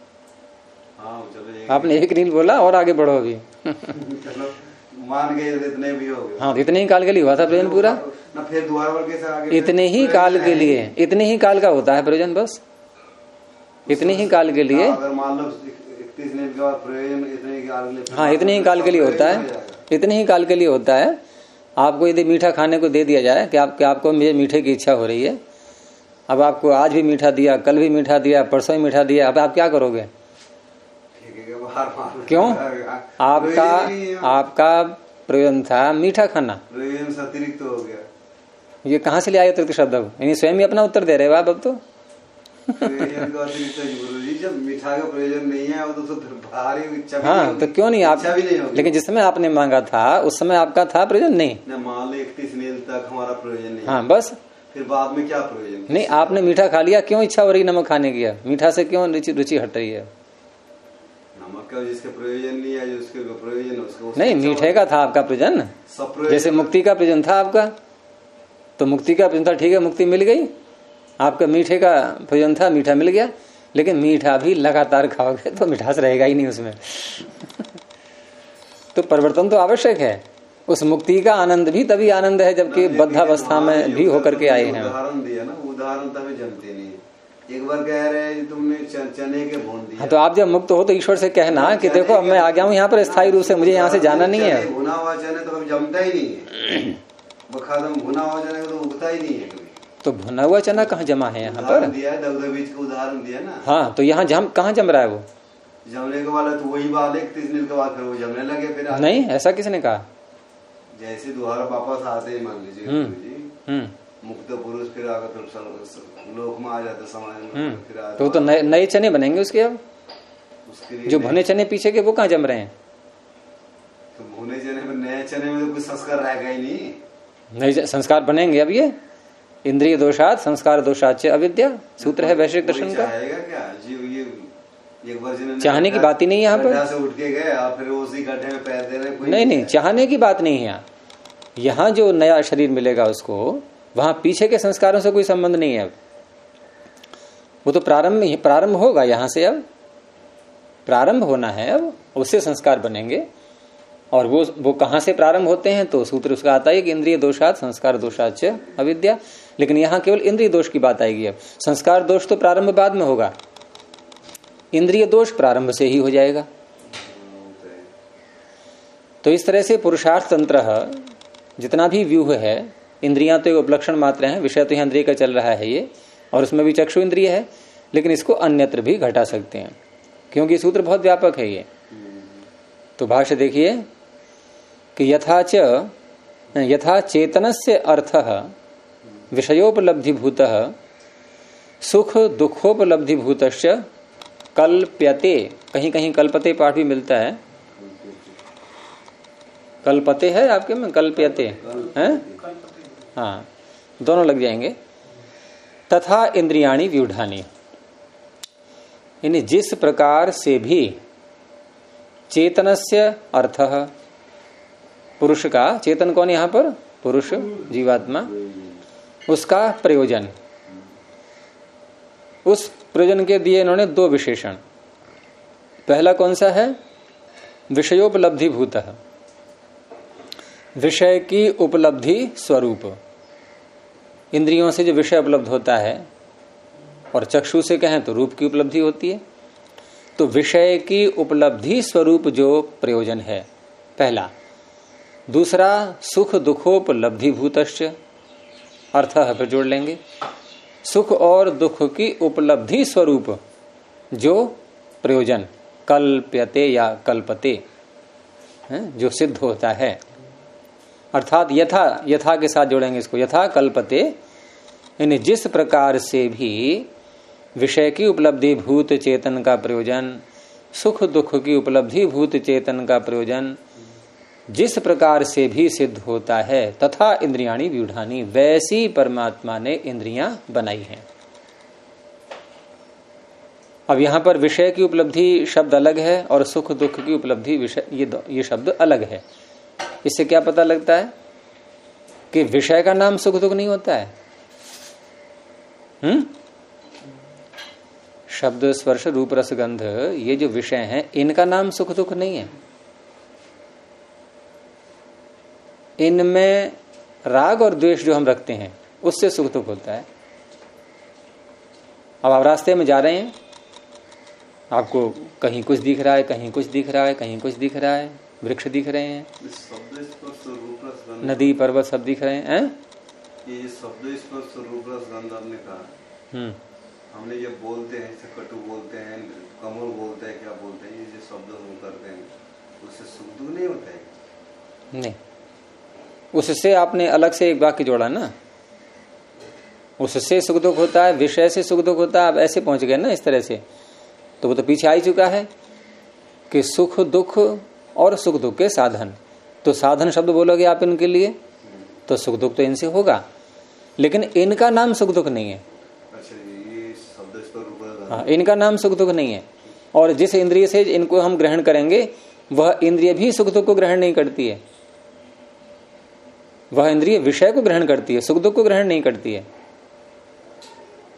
आपने एक नील बोला और आगे बढ़ो अभी। मान गए इतने भी हो गए। हाँ, इतने ही काल के लिए हुआ था प्रयोजन पूरा ना, फिर द्वार वर्ग कैसे आगे? इतने ही काल के लिए, इतने ही काल का होता है प्रयोजन, बस इतने ही काल के लिए। अगर मान लो 31 नील के बाद प्रयोजन इतने ही काल के लिए, हाँ इतने ही काल के लिए होता है, इतने ही काल के लिए होता है। आपको यदि मीठा खाने को दे दिया जाए कि आपको मीठे की इच्छा हो रही है, अब आपको आज भी मीठा दिया, कल भी मीठा दिया, परसों ही मीठा दिया, अब आप क्या करोगे? क्यों? आपका प्रयोजन था मीठा खाना, प्रयोजन अतिरिक्त हो गया। ये कहाँ से ले आए अतिरिक्त शब्द? यानी स्वयं ही अपना उत्तर दे रहे हो आप अब तो। जब मीठा का प्रयोजन नहीं है तो भारी इच्छा भी हाँ, तो क्यों नहीं आप? लेकिन जिस समय आपने मांगा था उस समय आपका था प्रयोजन नहीं। मान लो 31 नील तक हमारा प्रयोजन नहीं। हाँ बस, फिर बाद में क्या प्रयोजन? नहीं, आपने मीठा खा लिया, क्यों इच्छा हो रही नमक खाने की? मीठा से क्यों रुचि हट रही है? नमक का जिसके प्रयोजन नहीं है, जिसके प्रयोजन उसको नहीं, मीठे का था आपका प्रयोजन, जैसे मुक्ति का प्रयोजन था आपका, तो मुक्ति का प्रयोजन था, ठीक है, मुक्ति मिल गई, आपका मीठे का भोजन था, मीठा मिल गया, लेकिन मीठा भी लगातार खाओगे तो मिठास रहेगा ही नहीं उसमें। तो परिवर्तन तो आवश्यक है। उस मुक्ति का आनंद भी तभी आनंद है जबकि बद्धावस्था में भी होकर के आए हैं। उदाहरण दिया ना, उदाहरण तभी जमते नहीं। एक बार कह रहे तुमने चने के भून दिया। हाँ, तो आप जब मुक्त हो तो ईश्वर से कहना कि देखो अब मैं आ गया हूँ यहाँ पर स्थायी रूप से, मुझे यहाँ से जाना नहीं है। भुना हुआ चने तो कभी जमता ही नहीं है। बखादम भुना हुआ चने तो उगता ही नहीं है कभी। तो भुना हुआ चना कहाँ जमा है यहाँ पर? दिया है, दगदग बीज का उदाहरण दिया ना। हाँ, तो यहाँ कहाँ जम रहा है वो? जमने के बाद तो वही बात है, 30 दिन के बाद फिर वो जमने लगे। फिर नहीं, ऐसा किसने कहा? जैसे दोबारा वापस आते ही मान लीजिए मुक्त पुरुष, फिर आकर फिर लोक में आ जाते समाज में, फिर तो नए चने बनेंगे उसके। अब उसके जो भुने चने पीछे के वो कहाँ जम रहे हैं? तो भुने चने में, नए चने में तो कुछ संस्कार रहेगा ही नहीं। नए संस्कार बनेंगे अब। ये इंद्रिय दोषात संस्कार दोषाच अविद्या सूत्र है वैश्विक दर्शन का। क्या जी, एक बार चाहने की बात ही नहीं है यहाँ पर। से उठ के गए फिर उसी गड्ढे में पैर दे रहे। नहीं, चाहने की बात नहीं है यहाँ। जो नया शरीर मिलेगा उसको, वहां पीछे के संस्कारों से कोई संबंध नहीं है। अब वो तो प्रारंभ होगा यहाँ से। अब प्रारंभ होना है, अब उससे संस्कार बनेंगे। और वो कहाँ से प्रारंभ होते हैं? तो सूत्र उसका आता है कि इंद्रिय दोषात संस्कार दोषाच अविद्या। लेकिन यहाँ केवल इंद्रिय दोष की बात आएगी। अब संस्कार दोष तो प्रारंभ बाद में होगा, इंद्रिय दोष प्रारंभ से ही हो जाएगा। तो इस तरह से पुरुषार्थ तंत्र जितना भी व्यूह है, इंद्रियां तो एक उपलक्षण मात्र हैं, विषय तो यहाँ इंद्रिय का चल रहा है ये, और उसमें भी चक्षु इंद्रिय है, लेकिन इसको अन्यत्र भी घटा सकते हैं क्योंकि सूत्र बहुत व्यापक है ये। तो भाष्य देखिए कि यथा चेतनस्य अर्थः विषयोपलब्धिभूतः सुख दुखोपलब्धिभूतश्च कल्प्यते। कहीं कहीं कल्पते पाठ भी मिलता है। कल्पते है आपके में, कल्प्यते है, हाँ, दोनों लग जाएंगे। तथा इंद्रियाणि व्यूढ़ानि, यानी जिस प्रकार से भी चेतनस्य अर्थः, पुरुष का, चेतन कौन यहाँ पर? पुरुष जीवात्मा, उसका प्रयोजन, उस प्रयोजन के दिए इन्होंने दो विशेषण। पहला कौन सा है? विषयोपलब्धि भूतः, विषय की उपलब्धि स्वरूप। इंद्रियों से जो विषय उपलब्ध होता है, और चक्षु से कहें तो रूप की उपलब्धि होती है। तो विषय की उपलब्धि स्वरूप जो प्रयोजन है पहला। दूसरा सुख दुखोपलब्धि भूतश्च अर्थ है, फिर जोड़ लेंगे सुख और दुख की उपलब्धि स्वरूप जो प्रयोजन कल्प्यते या कल्पते जो सिद्ध होता है। अर्थात यथा के साथ जोड़ेंगे इसको, यथा कल्पते, यानी जिस प्रकार से भी विषय की उपलब्धि भूत चेतन का प्रयोजन, सुख दुख की उपलब्धि भूत चेतन का प्रयोजन जिस प्रकार से भी सिद्ध होता है, तथा इंद्रियाणी व्यूढ़ानी, वैसी परमात्मा ने इंद्रियां बनाई हैं। अब यहां पर विषय की उपलब्धि शब्द अलग है और सुख दुख की उपलब्धि विषय ये शब्द अलग है। इससे क्या पता लगता है कि विषय का नाम सुख दुख नहीं होता है। शब्द स्पर्श रूप रस गंध, ये जो विषय हैं, इनका नाम सुख दुख नहीं है। इनमें राग और द्वेष जो हम रखते हैं उससे सुख दुख होता है। अब आप रास्ते में जा रहे हैं, आपको कहीं कुछ दिख रहा है, कहीं कुछ दिख रहा है, कहीं कुछ दिख रहा है, वृक्ष दिख रहे हैं, नदी पर्वत सब दिख रहे हैं। ये शब्द स्पर्श रूप रस गंध आपने कहा, हमने जब बोलते हैं, कटु बोलते हैं, कमल बोलते हैं, क्या बोलते हैं, ये जो शब्द हम करते हैं उससे सुख दुख नहीं होता है। नहीं, उससे आपने अलग से एक वाक्य जोड़ा ना, उससे सुख दुख होता है, विषय से सुख दुख होता है। आप ऐसे पहुंच गए ना इस तरह से, तो वो तो पीछे आ ही चुका है कि सुख दुख और सुख दुख के साधन। तो साधन शब्द बोलोगे आप इनके लिए तो सुख दुख तो इनसे होगा, लेकिन इनका नाम सुख दुख नहीं है। हाँ, इनका नाम सुख दुख नहीं है। और जिस इंद्रिय से इनको हम ग्रहण करेंगे वह इंद्रिय भी सुख दुख को ग्रहण नहीं करती है। वह इंद्रिय विषय को ग्रहण करती है, सुख दुख को ग्रहण नहीं करती है।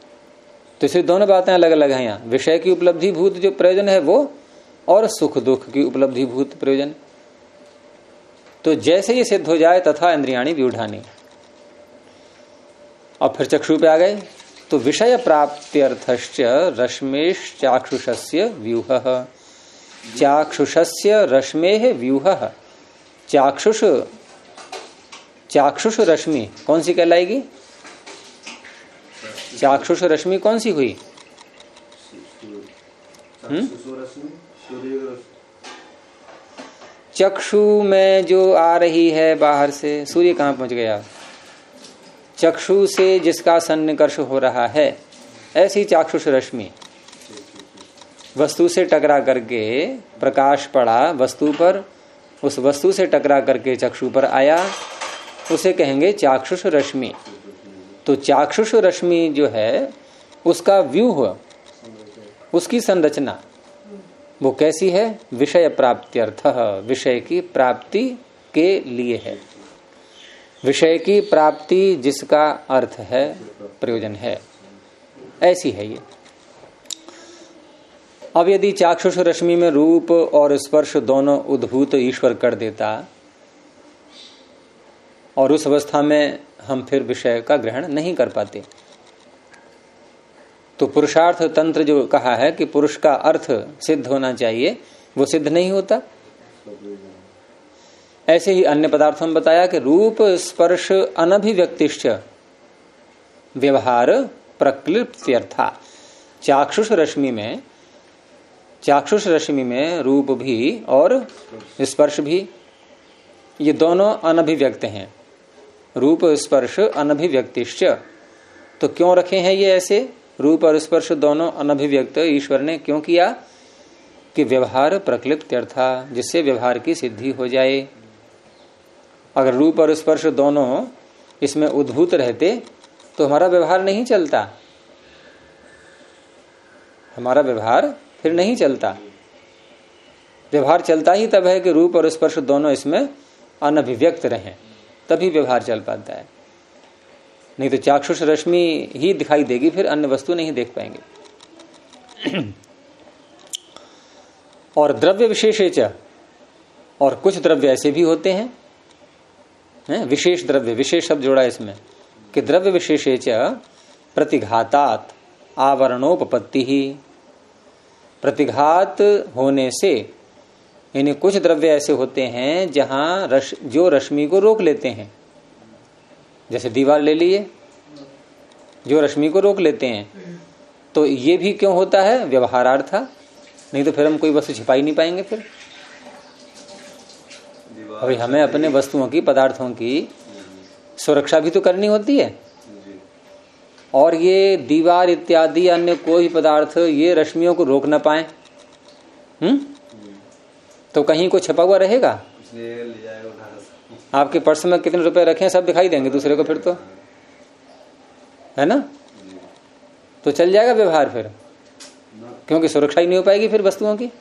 तो इसलिए दोनों बातें अलग अलग हैं यहाँ। विषय की उपलब्धि भूत जो प्रयोजन है वो, और सुख दुख की उपलब्धि भूत प्रयोजन। तो जैसे ये सिद्ध हो जाए तथा इंद्रियाणी व्यूढ़ानी। और फिर चक्षु पे आ गए, तो विषय प्राप्त्यर्थश्च रश्मेश चाक्षुषस्य व्यूह। चाक्षुषस्य रश्मेः व्यूह। चाक्षुष रश्मि कौन सी कहलाएगी? चाक्षुष रश्मि कौन सी हुई? चक्षु में जो आ रही है बाहर से, सूर्य कहाँ पहुंच गया? चक्षु से जिसका सन्निकर्ष हो रहा है, ऐसी चाक्षुष रश्मि वस्तु से टकरा करके प्रकाश पड़ा वस्तु पर, उस वस्तु से टकरा करके चक्षु पर आया, उसे कहेंगे चाक्षुष रश्मि। तो चाक्षुष रश्मि जो है उसका व्यूह, उसकी संरचना वो कैसी है? विषय प्राप्त्यर्थ, विषय की प्राप्ति के लिए है। विषय की प्राप्ति जिसका अर्थ है, प्रयोजन है, ऐसी है ये। अब यदि चाक्षुष रश्मि में रूप और स्पर्श दोनों उद्भूत ईश्वर कर देता, और उस अवस्था में हम फिर विषय का ग्रहण नहीं कर पाते, तो पुरुषार्थ तंत्र जो कहा है कि पुरुष का अर्थ सिद्ध होना चाहिए, वो सिद्ध नहीं होता। ऐसे ही अन्य पदार्थों में बताया कि रूप स्पर्श अनभिव्यक्तिश्च व्यवहार प्रक्लिप्त्यर्था। चाक्षुष रश्मि में रूप भी और स्पर्श भी, ये दोनों अनभिव्यक्त हैं। रूप स्पर्श अनभिव्यक्तिश्च, तो क्यों रखे हैं ये ऐसे? रूप और स्पर्श दोनों अनभिव्यक्त ईश्वर ने क्यों किया? कि व्यवहार प्रक्लिप्त्यर्था, जिससे व्यवहार की सिद्धि हो जाए। अगर रूप और स्पर्श दोनों इसमें उद्भूत रहते तो हमारा व्यवहार नहीं चलता, हमारा व्यवहार फिर नहीं चलता। व्यवहार चलता ही तब है कि रूप और स्पर्श दोनों इसमें अनभिव्यक्त रहें, तभी व्यवहार चल पाता है। नहीं तो चाक्षुष रश्मि ही दिखाई देगी, फिर अन्य वस्तु नहीं देख पाएंगे। और द्रव्य विशेषेच, और कुछ द्रव्य ऐसे भी होते हैं, विशेष द्रव्य, विशेष शब्द जोड़ा इसमें, कि द्रव्य विशेषेच प्रतिघातात आवरणोपपत्ति ही। प्रतिघात होने से, यानी कुछ द्रव्य ऐसे होते हैं जहां जो रश्मि को रोक लेते हैं। जैसे दीवार ले लिए, जो रश्मि को रोक लेते हैं, तो ये भी क्यों होता है? व्यवहारार्थ, नहीं तो फिर हम कोई वस्तु छिपा ही नहीं पाएंगे। फिर अभी हमें अपने वस्तुओं की, पदार्थों की सुरक्षा भी तो करनी होती है, और ये दीवार इत्यादि अन्य कोई पदार्थ ये रश्मियों को रोक न पाए, तो कहीं को छपा हुआ रहेगा। आपके पर्स में कितने रुपए रखे हैं सब दिखाई देंगे दूसरे को, फिर तो है ना, तो चल जाएगा व्यवहार फिर, क्योंकि सुरक्षा ही नहीं हो पाएगी फिर वस्तुओं की।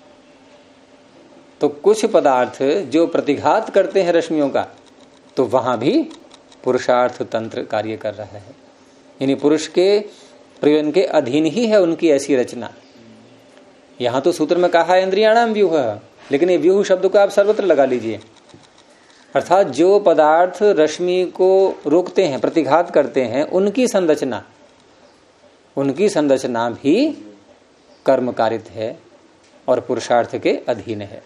तो कुछ पदार्थ जो प्रतिघात करते हैं रश्मियों का, तो वहां भी पुरुषार्थ तंत्र कार्य कर रहा है। यानी पुरुष के प्रयोजन के अधीन ही है उनकी ऐसी रचना। यहां तो सूत्र में कहा है इंद्रियाणाम व्यूह, लेकिन ये व्यूह शब्द को आप सर्वत्र लगा लीजिए। अर्थात जो पदार्थ रश्मि को रोकते हैं, प्रतिघात करते हैं, उनकी संरचना भी कर्म कारित है और पुरुषार्थ के अधीन है।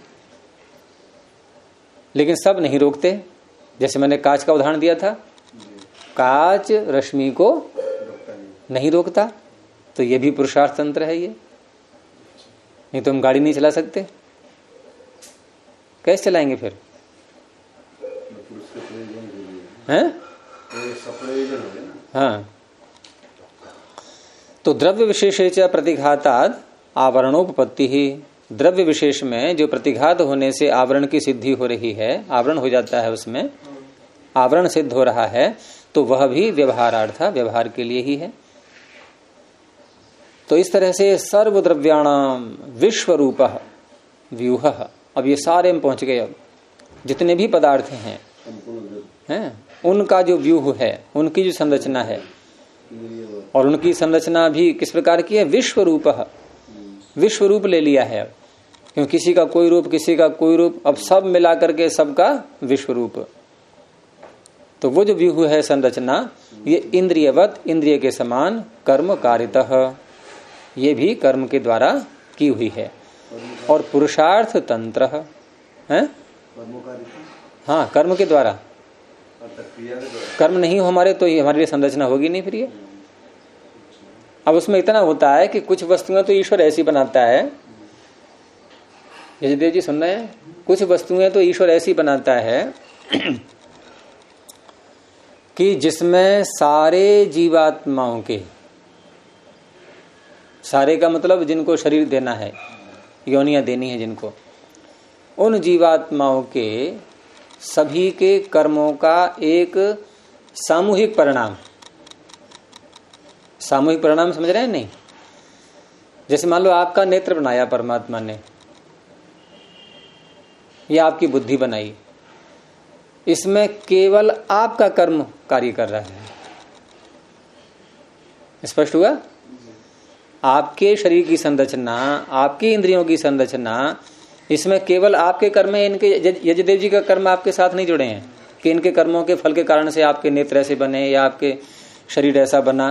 लेकिन सब नहीं रोकते। जैसे मैंने कांच का उदाहरण दिया था, कांच रश्मि को नहीं रोकता, तो ये भी पुरुषार्थ तंत्र है। ये नहीं तो हम गाड़ी नहीं चला सकते, कैसे चलाएंगे फिर? हैं? हाँ, तो द्रव्य विशेषेच प्रतिघाताद आवरणोपपत्ति ही। द्रव्य विशेष में जो प्रतिघात होने से आवरण की सिद्धि हो रही है, आवरण हो जाता है, उसमें आवरण सिद्ध हो रहा है, तो वह भी व्यवहारार्थ, व्यवहार के लिए ही है। तो इस तरह से सर्वद्रव्याणाम विश्व रूप व्यूह। अब ये सारे में पहुंच गए। अब जितने भी पदार्थ हैं उनका जो व्यूह है, उनकी जो संरचना है, और उनकी संरचना भी किस प्रकार की है? विश्व रूप, विश्व रूप ले लिया है। क्योंकि किसी का कोई रूप, किसी का कोई रूप, अब सब मिला करके सबका विश्व रूप। तो वो जो व्यूह है संरचना, ये इंद्रियवत, इंद्रिय के समान, कर्म कारितः, ये भी कर्म के द्वारा की हुई है। और पुरुषार्थ तंत्र है, हाँ, कर्म के द्वारा। कर्म नहीं हो हमारे तो हमारे लिए संरचना होगी नहीं फिर ये। अब उसमें इतना होता है कि कुछ वस्तुएं तो ईश्वर ऐसी बनाता है, यजदेव जी सुन रहे हैं, कुछ वस्तुएं तो ईश्वर ऐसी बनाता है कि जिसमें सारे जीवात्माओं के, सारे का मतलब जिनको शरीर देना है, योनियां देनी है जिनको, उन जीवात्माओं के सभी के कर्मों का एक सामूहिक परिणाम, सामूहिक परिणाम समझ रहे हैं नहीं? जैसे मान लो आपका नेत्र बनाया परमात्मा ने, या आपकी बुद्धि बनाई, इसमें केवल आपका कर्म कार्य कर रहा है। स्पष्ट हुआ? आपके शरीर की संरचना, आपकी इंद्रियों की संरचना, इसमें केवल आपके कर्म है। इनके यजदेव जी का कर्म आपके साथ नहीं जुड़े हैं कि इनके कर्मों के फल के कारण से आपके नेत्र ऐसे बने या आपके शरीर ऐसा बना।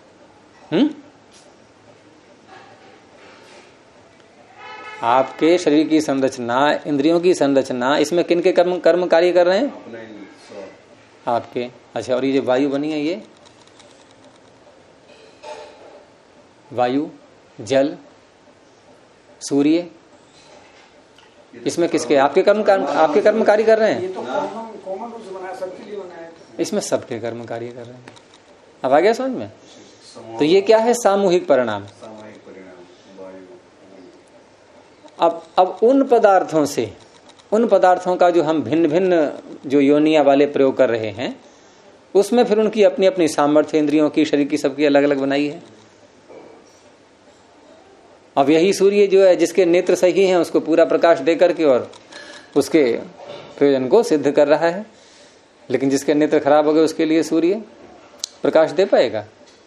आपके शरीर की संरचना, इंद्रियों की संरचना, इसमें किनके कर्म कार्य कर रहे हैं? आपके। अच्छा, और ये जो वायु बनी है, ये वायु, जल, सूर्य, इसमें किसके? आपके कर्म कार्य कर रहे हैं। ये तो कॉमन रूप से बनाया, सबके लिए बनाया है। इसमें सबके कर्म कार्य कर रहे हैं। अब आ गया समझ में? तो ये क्या है? सामूहिक परिणाम। अब उन पदार्थों से, उन पदार्थों का जो हम भिन्न भिन्न जो योनिया वाले प्रयोग कर रहे हैं, उसमें फिर उनकी अपनी अपनी सामर्थ्य, इंद्रियों की, शरीर की, सबकी अलग अलग बनाई है। अब यही सूर्य जो है, जिसके नेत्र सही हैं, उसको पूरा प्रकाश दे करके और उसके प्रयोजन को सिद्ध कर रहा है। लेकिन जिसके नेत्र खराब हो गए, उसके लिए सूर्य प्रकाश दे पाएगा?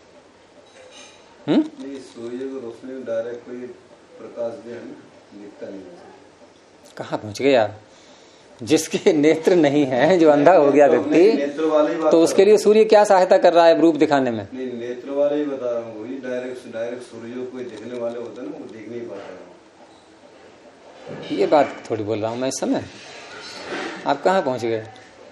नहीं, सूर्य को रोशनी डायरेक्ट कोई प्रकाश दे, दिखता नहीं। कहाँ पहुंच गए यार? जिसके नेत्र नहीं है, जो अंधा हो गया व्यक्ति, तो उसके लिए सूर्य क्या सहायता कर रहा है रूप दिखाने में? नहीं, नेत्र वाले ही बता रहा हूँ। वही डायरेक्ट सूर्य को दिखने वाले होते हैं ना, वो देख नहीं पाता है। ये बात थोड़ी बोल रहा हूँ मैं इस समय। आप कहाँ पहुंच गए?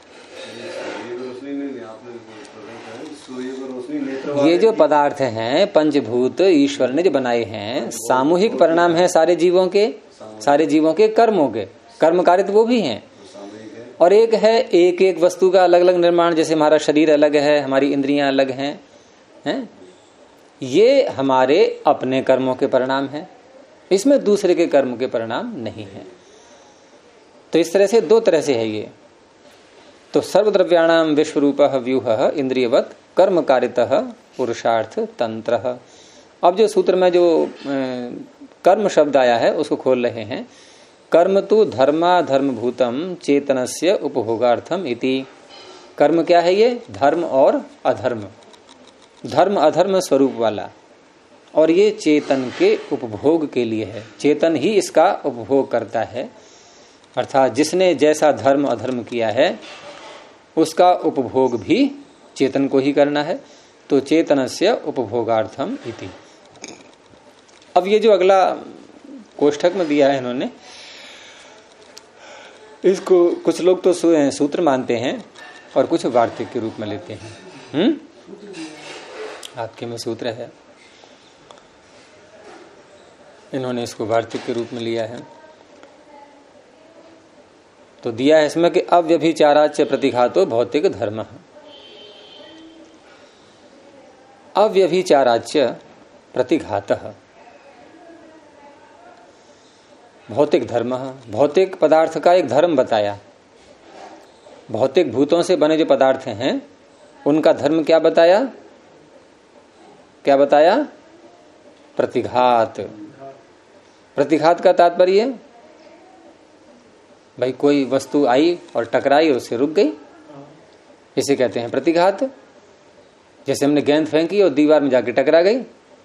ये जो पदार्थ हैं, पंचभूत ईश्वर ने जो बनाए हैं, सामूहिक परिणाम है सारे जीवों के कर्मों के। कर्म कार्य तो वो भी हैं। और एक है एक एक वस्तु का अलग अलग निर्माण। जैसे हमारा शरीर अलग है, हमारी इंद्रियां अलग हैं, ये हमारे अपने कर्मों के परिणाम हैं। इसमें दूसरे के कर्म के परिणाम नहीं है। तो इस तरह से दो तरह से है ये। तो सर्वद्रव्याणाम विश्वरूपः व्यूहः इंद्रियवत् कर्म कारितः पुरुषार्थ तंत्रः। अब जो सूत्र में जो कर्म शब्द आया है उसको खोल रहे हैं। कर्म तो धर्माधर्मभूतम चेतनस्य उपभोगार्थम इति। कर्म क्या है? ये धर्म और अधर्म, धर्म अधर्म स्वरूप वाला, और ये चेतन के उपभोग के लिए है। चेतन ही इसका उपभोग करता है। अर्थात जिसने जैसा धर्म अधर्म किया है उसका उपभोग भी चेतन को ही करना है। तो चेतनस्य उपभोगार्थम इति। अब ये जो अगला कोष्ठक में दिया है इन्होंने, इसको कुछ लोग तो सूत्र मानते हैं और कुछ वार्तिक के रूप में लेते हैं। आपके में सूत्र है, इन्होंने इसको वार्तिक के रूप में लिया है। तो दिया है इसमें कि अव्यभिचाराच्य प्रतिघातो भौतिक धर्म। अव्यभिचाराच्य प्रतिघातः भौतिक धर्म, भौतिक पदार्थ का एक धर्म बताया। भौतिक भूतों से बने जो पदार्थ हैं उनका धर्म क्या बताया? क्या बताया? प्रतिघात। प्रतिघात का तात्पर्य भाई कोई वस्तु आई और टकराई, उससे रुक गई, इसे कहते हैं प्रतिघात। जैसे हमने गेंद फेंकी और दीवार में जाके टकरा गई,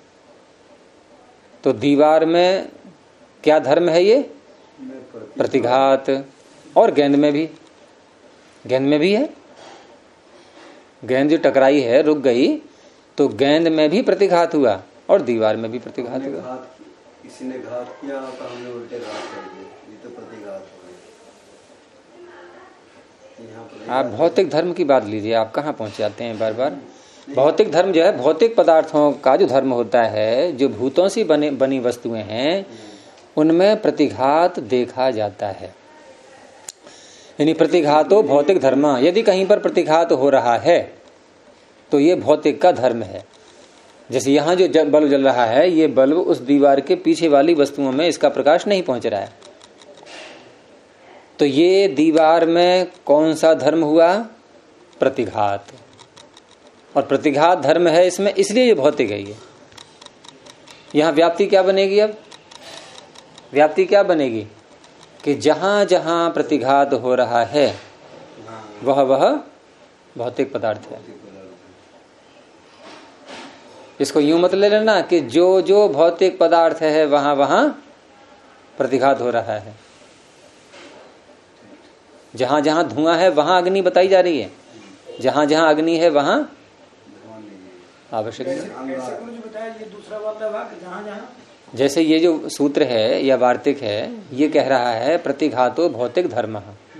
तो दीवार में क्या धर्म है? ये प्रतिघात। और गेंद में भी है। गेंद जो टकराई है, रुक गई, तो गेंद में भी प्रतिघात हुआ और दीवार में भी प्रतिघात हुआ। किसी ने घात किया तो हमने उल्टे घात कर दिए, ये तो प्रतिघात हो गया। आप भौतिक धर्म की बात लीजिए, आप कहाँ पहुंच जाते हैं बार बार। भौतिक धर्म जो है, भौतिक पदार्थों का जो धर्म होता है, जो भूतों से बनी वस्तुएं हैं, उनमें प्रतिघात देखा जाता है। यानी प्रतिघातो भौतिक धर्म। यदि कहीं पर प्रतिघात हो रहा है तो ये भौतिक का धर्म है। जैसे यहाँ जो बल्ब जल रहा है, ये बल्ब उस दीवार के पीछे वाली वस्तुओं में इसका प्रकाश नहीं पहुंच रहा है, तो ये दीवार में कौन सा धर्म हुआ? प्रतिघात। और प्रतिघात धर्म है इसमें, इसलिए ये भौतिक है। ये यहां व्याप्ति क्या बनेगी? अब व्याप्ति क्या बनेगी कि जहां जहां प्रतिघात हो रहा है वह भौतिक पदार्थ है। इसको यूं मत ले लेना कि जो जो भौतिक पदार्थ है वहां वहां प्रतिघात हो रहा है। जहां जहां धुआं है वहां अग्नि बताई जा रही है, जहां जहां अग्नि है वहां आवश्यक नहीं। जैसे ये जो सूत्र है या वार्तिक है, ये कह रहा है प्रतिघातो भौतिक धर्म।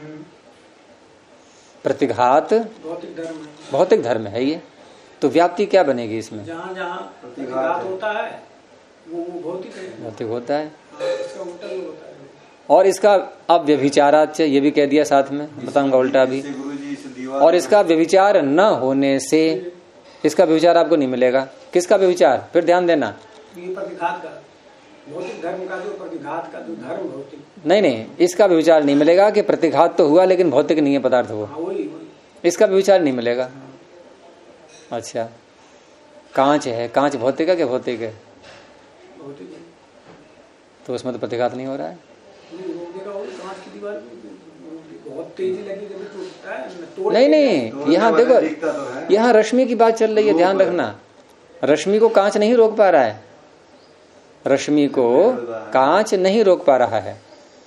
प्रतिघात भौतिक धर्म है ये, तो व्याप्ति क्या बनेगी इसमें? जहाँ जहाँ प्रतिघात होता है वो भौतिक होता है। इसका उल्टा भी होता है। और इसका अब व्यभिचाराच ये भी कह दिया साथ में, बताऊंगा उल्टा भी। और इसका व्यभिचार न होने से, इसका व्यभिचार आपको नहीं मिलेगा। किसका व्यभिचार? फिर ध्यान देना, ये प्रतिघात का भौतिक धर्म का जो प्रतिघात का जो धर्म भौतिक, नहीं, इसका व्यभिचार नहीं मिलेगा कि प्रतिघात तो हुआ लेकिन भौतिक नहीं है पदार्थ वो। इसका व्यभिचार नहीं मिलेगा। अच्छा, कांच है, कांच भौतिक है क्या? भौतिक है, तो उसमें तो प्रतिघात नहीं हो रहा है। बहुत तेजी लगी जब टूटता है। नहीं, यहाँ देखो, यहाँ रश्मि की बात चल रही है, ध्यान रखना। रश्मि को कांच नहीं रोक पा रहा है, रश्मि को कांच नहीं रोक पा रहा है।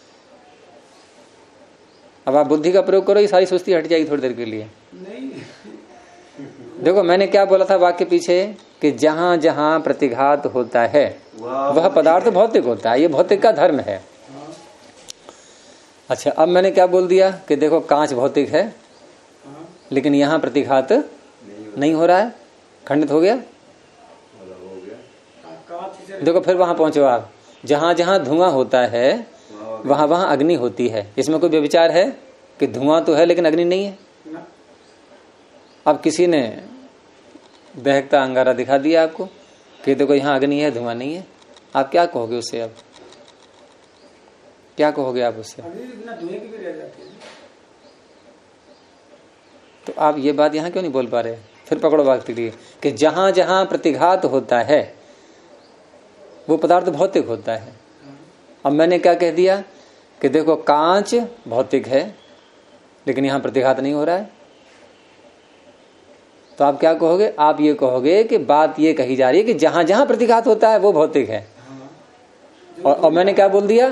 अब आप बुद्धि का प्रयोग करो, ये सारी सुस्ती हट जाएगी थोड़ी देर के लिए। देखो मैंने क्या बोला था वाक्य पीछे, कि जहां जहां प्रतिघात होता है वह पदार्थ भौतिक होता है, ये भौतिक का धर्म है। अच्छा, अब मैंने क्या बोल दिया कि देखो कांच भौतिक है लेकिन यहां प्रतिघात नहीं हो रहा है, खंडित हो गया। देखो फिर वहां पहुंचो आप, जहां जहां धुआं होता है वहां वहां अग्नि होती है। इसमें कोई व्यभिचार है कि धुआं तो है लेकिन अग्नि नहीं है? अब किसी ने दहकता अंगारा दिखा दिया आपको कि देखो यहाँ अग्नि है, धुआं नहीं है, आप क्या कहोगे उससे? अब क्या कहोगे आप उससे? तो आप ये बात यहाँ क्यों नहीं बोल पा रहे? फिर पकड़ो बात के लिए कि जहां जहां प्रतिघात होता है वो पदार्थ भौतिक होता है। अब मैंने क्या कह दिया कि देखो कांच भौतिक है लेकिन यहां प्रतिघात नहीं हो रहा है, तो आप क्या कहोगे? आप ये कहोगे कि बात ये कही जा रही है कि जहां जहां प्रतिघात होता है वो भौतिक है। और मैंने क्या बोल दिया?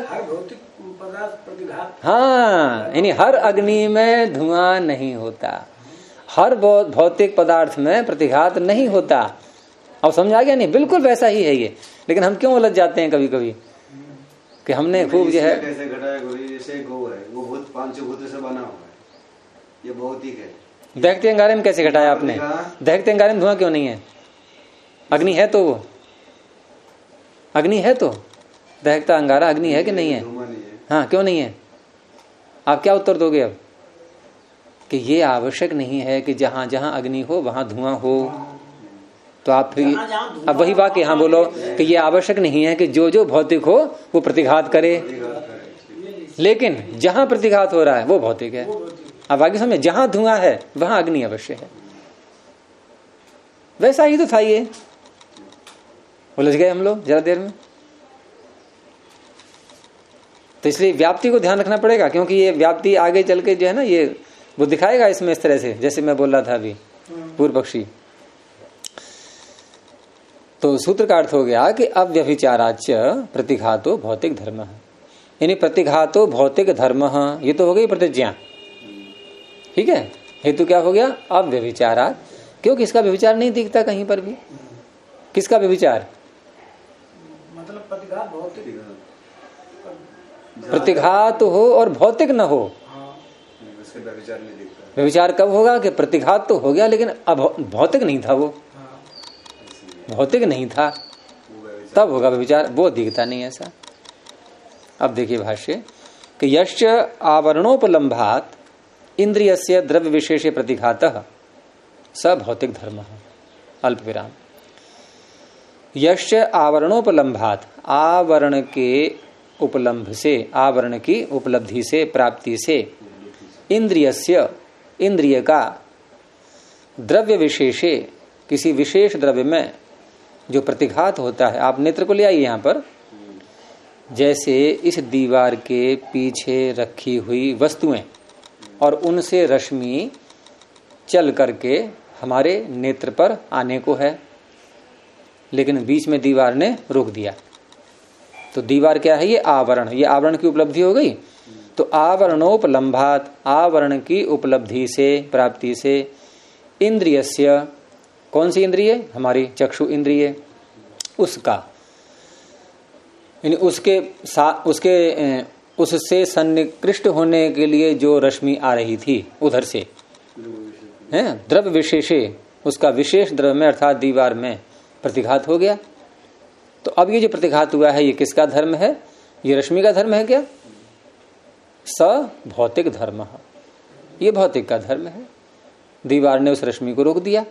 हाँ, यानी हर अग्नि में धुआं नहीं होता, हर भौतिक पदार्थ में प्रतिघात नहीं होता। अब समझा गया? नहीं, बिल्कुल वैसा ही है ये। लेकिन हम क्यों उलझ जाते हैं कभी कभी कि हमने खूब जो है, कैसे घटाया गुरु, जैसे गो है, वो भूत पांच भूत से बना हुआ है, ये भौतिक है। दहकते अंगारे में कैसे घटाया आपने? दहकते अंगारे में धुआं क्यों नहीं है? अग्नि है तो, वो अग्नि है तो, दहकता अंगारा अग्नि है कि नहीं है? हाँ, क्यों नहीं है? आप क्या उत्तर दोगे अब? कि ये आवश्यक नहीं है कि जहां जहां अग्नि हो वहां धुआं हो। तो आप फिर अब वही वाक्य यहाँ बोलो कि ये आवश्यक नहीं है कि जो जो भौतिक हो वो प्रतिघात करे, लेकिन जहां प्रतिघात हो रहा है वो भौतिक है। अब आगे समझे, जहां धुआं है वहां अग्नि अवश्य है। वैसा ही तो था ये, उलझ गए हम लोग जरा देर में। तो इसलिए व्याप्ति को ध्यान रखना पड़ेगा, क्योंकि ये व्याप्ति आगे चल के जो है ना, ये वो दिखाएगा इसमें इस तरह से, जैसे मैं बोल रहा था अभी पूर्व पक्षी, तो सूत्र का अर्थ हो गया कि अव्यभिचाराच्य प्रतिघातो भौतिक धर्म, यानी प्रतिघातो भौतिक धर्म, ये तो हो गई प्रतिज्ञा। ठीक है, हेतु क्या हो गया? अव्यभिचारा, क्योंकि इसका व्यभिचार नहीं दिखता कहीं पर भी। किसका व्यभिचार? मतलब प्रतिघात भौतिक, प्रतिघात हो और भौतिक न हो, व्यभिचार नहीं दिखता। व्यभिचार कब होगा? कि प्रतिघात तो हो गया लेकिन भौतिक नहीं था, वो भौतिक नहीं था, तब होगा व्यभिचार, वो दिखता नहीं ऐसा। अब देखिए भाष्य कि यश्च आवरणोपलम्भात इंद्रियस्य द्रव्य विशेषे प्रतिघातः स भौतिक धर्म, अल्प विराम। यश्च आवरणोपलम्भात, आवरण के उपलम्भ से, आवरण की उपलब्धि से, प्राप्ति से, इंद्रियस्य, इंद्रिय का, द्रव्य विशेषे, किसी विशेष द्रव्य में जो प्रतिघात होता है। आप नेत्र को ले आइए यहां पर। जैसे इस दीवार के पीछे रखी हुई वस्तुएं और उनसे रश्मि चल करके हमारे नेत्र पर आने को है, लेकिन बीच में दीवार ने रोक दिया, तो दीवार क्या है? ये आवरण, ये आवरण की उपलब्धि हो गई। तो आवरणोपलम्भात, आवरण की उपलब्धि से, प्राप्ति से, इंद्रियस्य, कौन सी इंद्रिय? हमारी चक्षु इंद्रिय, उसका, यानी उससे सन्निकृष्ट होने के लिए जो रश्मि आ रही थी उधर से, है द्रव्य विशेषे, उसका विशेष द्रव्य में अर्थात दीवार में प्रतिघात हो गया। तो अब ये जो प्रतिघात हुआ है ये किसका धर्म है? ये रश्मि का धर्म है क्या? स भौतिक धर्म, ये भौतिक का धर्म है। दीवार ने उस रश्मि को रोक दिया।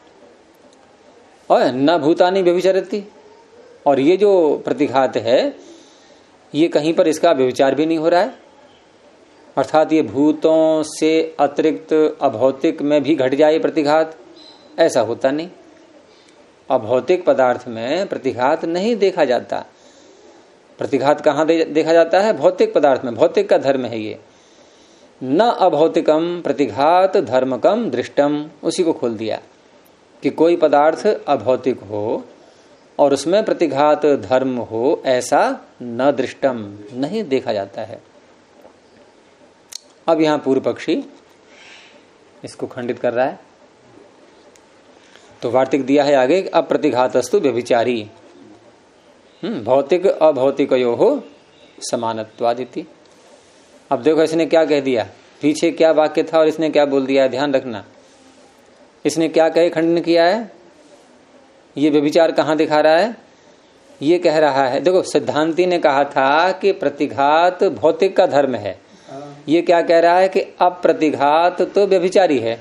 और न भूतानि व्यभिचरति, और ये जो प्रतिघात है ये कहीं पर इसका व्यभिचार भी नहीं हो रहा है, अर्थात ये भूतों से अतिरिक्त अभौतिक में भी घट जाए प्रतिघात, ऐसा होता नहीं। अभौतिक पदार्थ में प्रतिघात नहीं देखा जाता। प्रतिघात कहाँ देखा जाता है? भौतिक पदार्थ में, भौतिक का धर्म है ये। न अभौतिकम प्रतिघात धर्मकम दृष्टम, उसी को खोल दिया कि कोई पदार्थ अभौतिक हो और उसमें प्रतिघात धर्म हो, ऐसा न दृष्टम, नहीं देखा जाता है। अब यहां पूर्व पक्षी इसको खंडित कर रहा है, तो वार्तिक दिया है आगे, अप्रतिघातस्तु व्यभिचारी भौतिक अभौतिकयो हो समानत्वादिति। अब देखो इसने क्या कह दिया, पीछे क्या वाक्य था और इसने क्या बोल दिया है, ध्यान रखना। इसने क्या कहे खंडन किया है? ये व्यभिचार कहाँ दिखा रहा है? ये कह रहा है, देखो सिद्धांती ने कहा था कि प्रतिघात भौतिक का धर्म है, ये क्या कह रहा है कि अप्रतिघात तो व्यभिचारी है।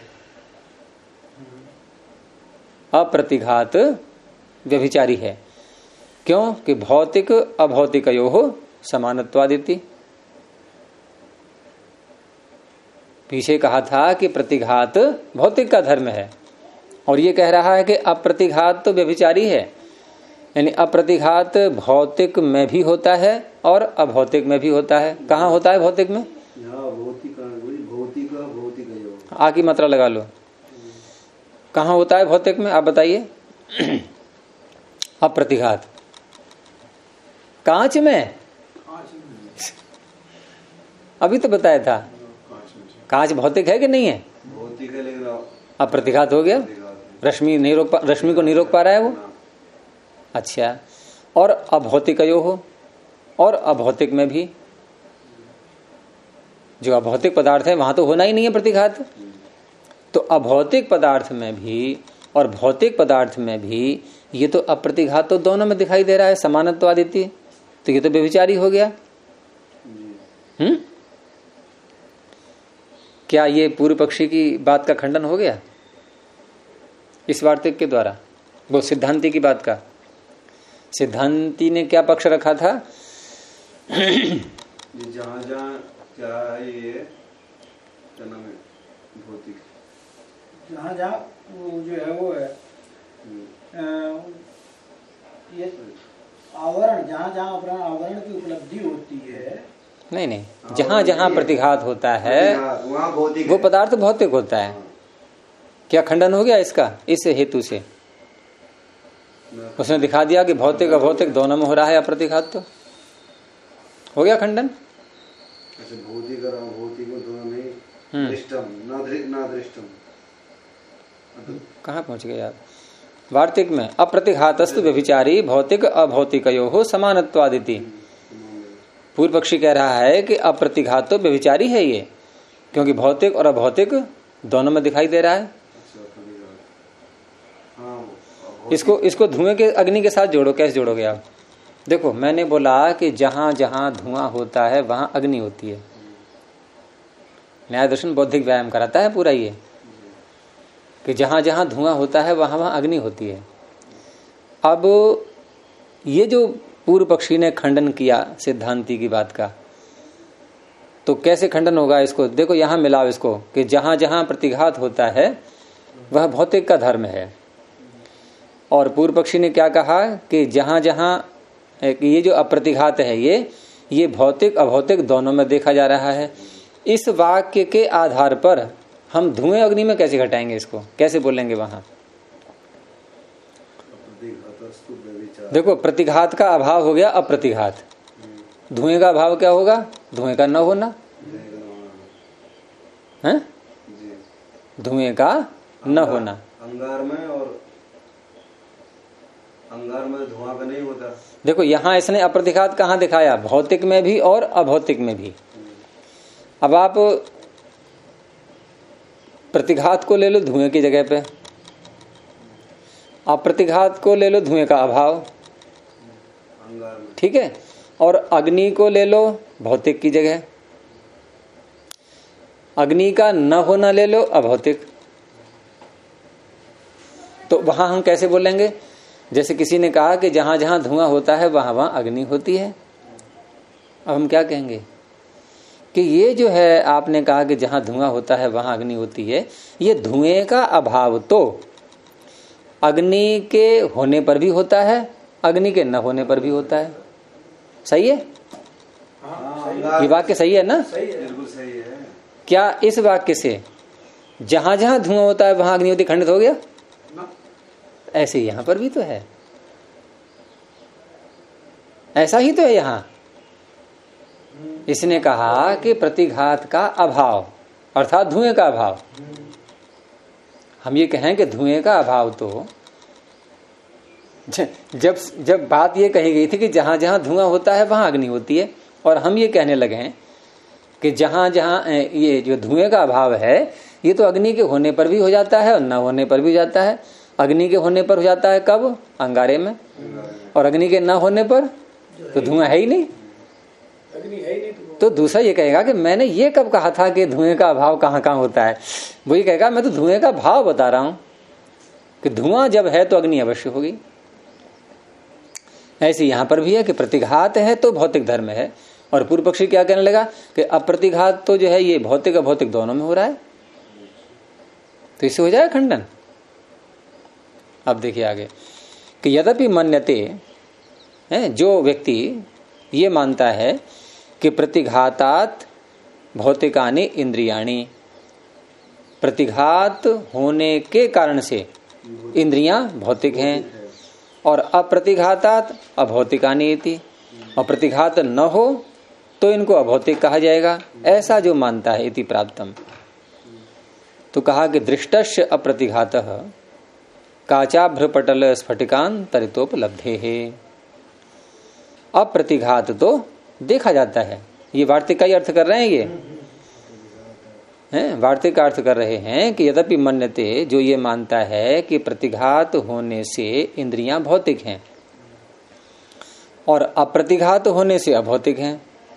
अप्रतिघात व्यभिचारी है, क्यों? कि भौतिक अभौतिकयोः समानत्वादिति। पीछे कहा था कि प्रतिघात भौतिक का धर्म है, और ये कह रहा है कि अप्रतिघात तो व्यभिचारी है, यानी अप्रतिघात भौतिक में भी होता है और अभौतिक में भी होता है। कहाँ होता है भौतिक में? आ की मात्रा लगा लो, कहाँ होता है भौतिक में, आप बताइए। अप्रतिघात कांच में, अभी तो बताया था। कांच भौतिक है कि नहीं है? भौतिक है, लेकिन अप्रतिघात हो गया, रश्मि नहीं रोक रश्मि को नहीं रोक पा रहा है वो। अच्छा, और अभौतिकयो हो, और अभौतिक में भी, जो अभौतिक पदार्थ है वहां तो होना ही नहीं है प्रतिघात। तो अभौतिक पदार्थ में भी और भौतिक पदार्थ में भी ये तो अप्रतिघात तो दोनों में दिखाई दे रहा है, समानत्वादिति। तो ये तो व्यभिचारी हो गया। क्या ये पूर्व पक्षी की बात का खंडन हो गया इस वार्तिक के द्वारा? वो सिद्धांति की बात का। सिद्धांति ने क्या पक्ष रखा था? जहां जहां क्या है ये क्या नाम है, भौतिक, जहाँ जहाँ जो है वो है ये आवरण, जहाँ जहाँ आवरण की उपलब्धि होती है, नहीं, जहां जहां प्रतिघात होता है वो पदार्थ भौतिक होता है। क्या खंडन हो गया इसका इस हेतु से? उसने दिखा दिया कि भौतिक अभौतिक दोनों में हो रहा है अप्रतिघात, तो हो गया खंडन। अच्छा, भौतिक और अभौतिक दोनों में दृष्टम ना दृष्टम, कहाँ पहुंच गए आप? वार्तिक में अप्रतिघातस्तु व्यभिचारी भौतिक अभौतिकयोः समानत्वादिति। पूर्व पक्षी कह रहा है कि अप्रतिघात तो व्यभिचारी है ये, क्योंकि भौतिक और अभौतिक दोनों में दिखाई दे रहा है। इसको धुएं के अग्नि के साथ जोड़ो, कैसे जोड़ोगे आप? देखो, मैंने बोला कि जहां जहां धुआं होता है वहां अग्नि होती है। न्याय दर्शन बौद्धिक व्यायाम कराता है पूरा ये, कि जहां जहां धुआं होता है वहां वहां अग्नि होती है। अब ये जो पूर्व पक्षी ने खंडन किया सिद्धांति की बात का, तो कैसे खंडन होगा इसको? देखो यहां मिलाओ इसको कि जहां जहां प्रतिघात होता है वह भौतिक का धर्म है, और पूर्व पक्षी ने क्या कहा कि जहां जहां ये जो अप्रतिघात है ये भौतिक अभौतिक दोनों में देखा जा रहा है। इस वाक्य के आधार पर हम धुएं अग्नि में कैसे घटाएंगे इसको, कैसे बोलेंगे वहां? देखो, प्रतिघात का अभाव हो गया अप्रतिघात, धुएं का अभाव क्या होगा? धुएं का न होना है, धुएं का न होना। अंगार में धुआं का नहीं होता। देखो यहां इसने अप्रतिघात कहां दिखाया? भौतिक में भी और अभौतिक में भी। अब आप प्रतिघात को ले लो धुएं की जगह पे, अप्रतिघात को ले लो धुएं का अभाव, ठीक है, और अग्नि को ले लो भौतिक की जगह, अग्नि का न होना ले लो अभौतिक। तो वहां हम कैसे बोलेंगे? जैसे किसी ने कहा कि जहां जहां धुआं होता है वहां वहां अग्नि होती है। अब हम क्या कहेंगे कि ये जो है आपने कहा कि जहां धुआं होता है वहां अग्नि होती है, ये धुएं का अभाव तो अग्नि के होने पर भी होता है, अग्नि के न होने पर भी होता है। सही है? ये वाक्य सही है ना? बिल्कुल सही है। क्या इस वाक्य से जहां जहां धुआं होता है वहां अग्नि होती खंडित हो गया? ऐसे यहां पर भी तो है, ऐसा ही तो है। यहां इसने कहा कि प्रतिघात का अभाव अर्थात धुएं का अभाव। हम ये कहें कि धुएं का अभाव तो जब बात ये कही गई थी कि जहां जहां धुआं होता है वहां अग्नि होती है, और हम ये कहने लगे हैं कि जहां जहां ये जो धुएं का अभाव है ये तो अग्नि के होने पर भी हो जाता है और न होने पर भी हो जाता है। अग्नि के होने पर हो जाता है कब? अंगारे में, और अग्नि के न होने पर तो धुआं है ही नहीं, अग्नि है ही नहीं। तो दूसरा ये कहेगा कि मैंने ये कब कहा था कि धुएं का अभाव कहाँ कहाँ होता है? वो ये कहेगा मैं तो धुएं का भाव बता रहा हूं कि धुआं जब है तो अग्नि अवश्य होगी। ऐसे यहां पर भी है कि प्रतिघात है तो भौतिक धर्म है, और पूर्व पक्षी क्या कहने लगा कि अप्रतिघात तो जो है ये भौतिक अभौतिक दोनों में हो रहा है, तो इससे हो जाएगा खंडन। अब देखिए आगे कि यद्यपि मन्यते, जो व्यक्ति ये मानता है कि प्रतिघातात भौतिकानि इंद्रियाणि, प्रतिघात होने के कारण से इंद्रियां भौतिक हैं, और अप्रतिघातात अभौतिकानि इति, और प्रतिघात न हो तो इनको अभौतिक कहा जाएगा, ऐसा जो मानता है इति प्राप्तम। तो कहा कि दृष्टस्य अप्रतिघातः काचाभ्रपटल स्फटिकान तरितोपलब्धे है। अप्रतिघात तो देखा जाता है, ये वार्तिक का ही अर्थ कर रहे हैं, ये हैं वार्तिक का अर्थ कर रहे हैं कि यद्यपि मन्यते, जो ये मानता है कि प्रतिघात होने से इंद्रियां भौतिक हैं और अप्रतिघात होने से अभौतिक हैं।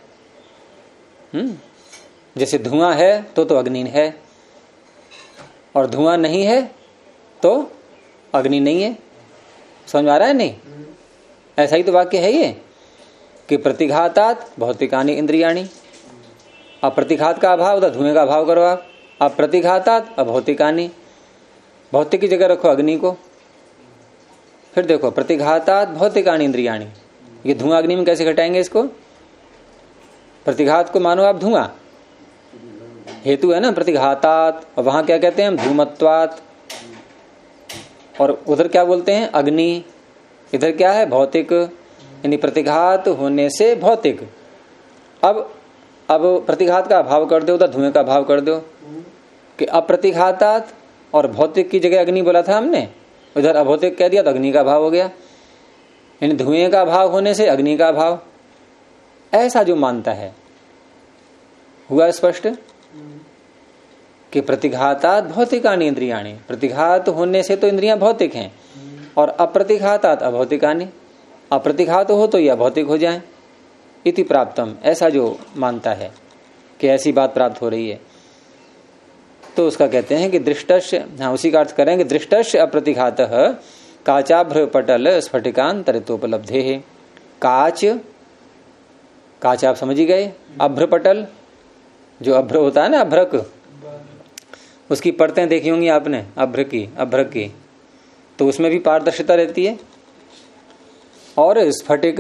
जैसे धुआं है तो अग्नि है, और धुआं नहीं है तो अग्नि नहीं है। समझ आ रहा है? नहीं, ऐसा ही तो वाक्य है ये कि प्रतिघातात भौतिकानि इंद्रियाणि, अप्रतिघात का अभाव था, धुएं का अभाव करो आप, अप्रतिघातात अभौतिकानि, भौतिक की जगह रखो अग्नि को, फिर देखो प्रतिघातात भौतिकानि इंद्रियाणि, ये धुआं अग्नि में कैसे घटाएंगे इसको? प्रतिघात को मानो आप धुआं, हेतु है ना प्रतिघातात, और वहां क्या कहते हैं हम? धूमत्वात्, और उधर क्या बोलते हैं? अग्नि। इधर क्या है, भौतिक, यानी प्रतिघात होने से भौतिक। अब प्रतिघात का अभाव कर दो, उधर धुएं का अभाव कर दो कि अप्रतिघातात, और भौतिक की जगह अग्नि बोला था हमने, उधर अभौतिक कह दिया तो अग्नि का अभाव हो गया। यानी धुएं का अभाव होने से अग्नि का अभाव, ऐसा जो मानता है, हुआ स्पष्ट कि प्रतिघातात भौतिकानि इंद्रियाणि, प्रतिघात होने से तो इंद्रियां भौतिक हैं, और अप्रतिघातात अभौतिकानि, अप्रतिघात हो तो यह भौतिक हो जाए। इति प्राप्तम, ऐसा जो मानता है कि ऐसी बात प्राप्त हो रही है, तो उसका कहते हैं कि दृष्टस्य, हाँ उसी का अर्थ करेंगे, दृष्टस्य अप्रतिघातः काचाभ्र पटल स्फटिकांतरितोपलब्धे है। काच आप समझ ही गए, अभ्र पटल, जो अभ्र होता है ना, अभ्रक, उसकी परतें देखी होंगी आपने, अभ्रक की, तो उसमें भी पारदर्शिता रहती है। और स्फटिक,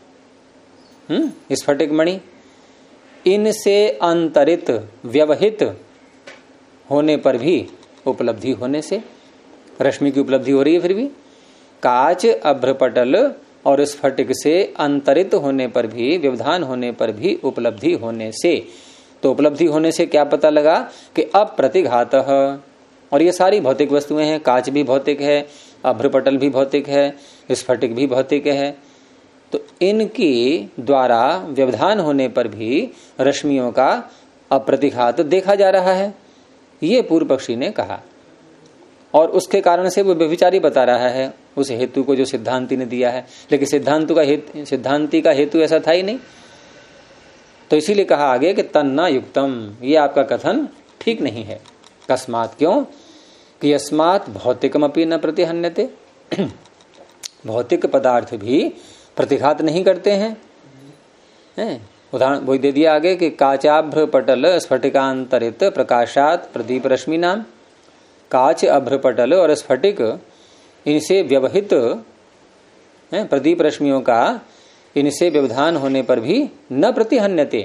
स्फटिक मणि, इनसे अंतरित व्यवहित होने पर भी, उपलब्धि होने से, रश्मि की उपलब्धि हो रही है फिर भी। काच, अभ्रपटल और स्फटिक से अंतरित होने पर भी, व्यवधान होने पर भी उपलब्धि होने से, तो उपलब्धि होने से क्या पता लगा कि अप्रतिघात, और ये सारी भौतिक वस्तुएं हैं, काच भी भौतिक है, अभ्रपटल भी भौतिक है, स्फटिक भी भौतिक है, तो इनकी द्वारा व्यवधान होने पर भी रश्मियों का अप्रतिघात देखा जा रहा है, ये पूर्व पक्षी ने कहा। और उसके कारण से वो व्यभिचारी बता रहा है उस हेतु को जो सिद्धांति ने दिया है, लेकिन सिद्धांति का हेतु ऐसा था ही नहीं, तो इसीलिए कहा आगे कि तन्ना युक्तम, ये आपका कथन ठीक नहीं है। कस्मात, क्यों कि यस्मात् भौतिकमपि न प्रतिहन्यते, भौतिक पदार्थ भी प्रतिघात नहीं करते हैं। उदाहरण वही दे दिया आगे कि काचाभ्र पटल स्फटिकांतरित प्रकाशात प्रदीप रश्मि नाम, काच, अभ्र पटल और स्फटिक, इनसे व्यवहित प्रदीप रश्मियों का, इनसे व्यवधान होने पर भी न प्रतिहन्यते,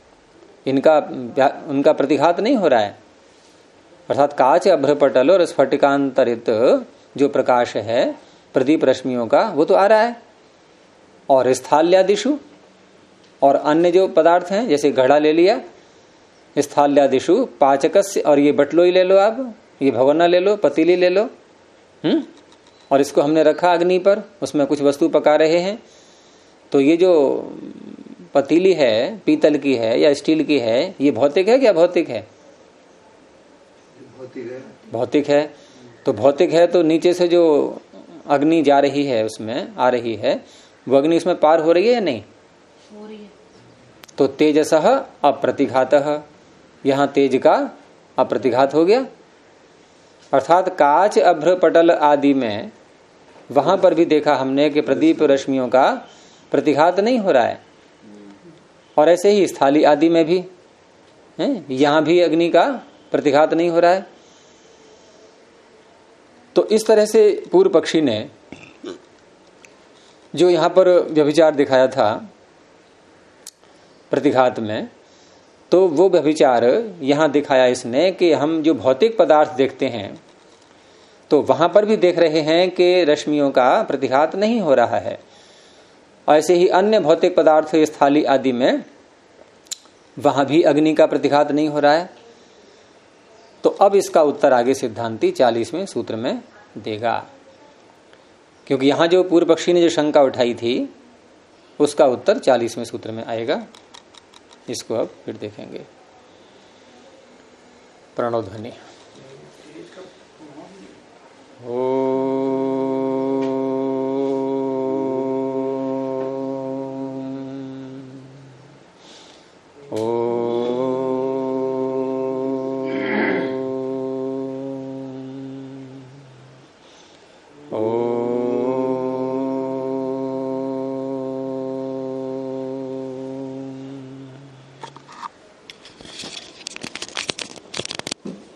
उनका प्रतिघात नहीं हो रहा है। अर्थात काच, अभ्र पटल और स्फटिकांतरित जो प्रकाश है प्रदीप रश्मियों का, वो तो आ रहा है। और स्थाल्यादिषु, और अन्य जो पदार्थ हैं, जैसे घड़ा ले लिया, स्थाल्यादिषु पाचकस्य, और ये बटलोई ले लो आप, ये भवना ले लो, पतीली ले लो, और इसको हमने रखा अग्नि पर, उसमें कुछ वस्तु पका रहे हैं, तो ये जो पतीली है, पीतल की है या स्टील की है, ये भौतिक है क्या भौतिक है? भौतिक है। तो भौतिक है तो नीचे से जो अग्नि जा रही है, उसमें आ रही है, वो अग्नि इसमें पार हो रही है या नहीं? हो रही है। तो तेजसः अप्रतिघातः, यहाँ तेज का अप्रतिघात हो गया। अर्थात काच, अभ्र, पटल आदि में वहां पर भी देखा हमने कि प्रदीप रश्मियों का प्रतिघात नहीं हो रहा है, और ऐसे ही स्थाली आदि में भी यहां भी अग्नि का प्रतिघात नहीं हो रहा है। तो इस तरह से पूर्व पक्षी ने जो यहां पर व्यभिचार दिखाया था प्रतिघात में, तो वो व्यभिचार यहां दिखाया इसने कि हम जो भौतिक पदार्थ देखते हैं तो वहां पर भी देख रहे हैं कि रश्मियों का प्रतिघात नहीं हो रहा है। ऐसे ही अन्य भौतिक पदार्थ स्थाली आदि में वहां भी अग्नि का प्रतिघात नहीं हो रहा है। तो अब इसका उत्तर आगे सिद्धांती 40वें सूत्र में देगा, क्योंकि यहां जो पूर्व पक्षी ने जो शंका उठाई थी उसका उत्तर 40वें सूत्र में आएगा। इसको अब फिर देखेंगे। प्रणव ध्वनि।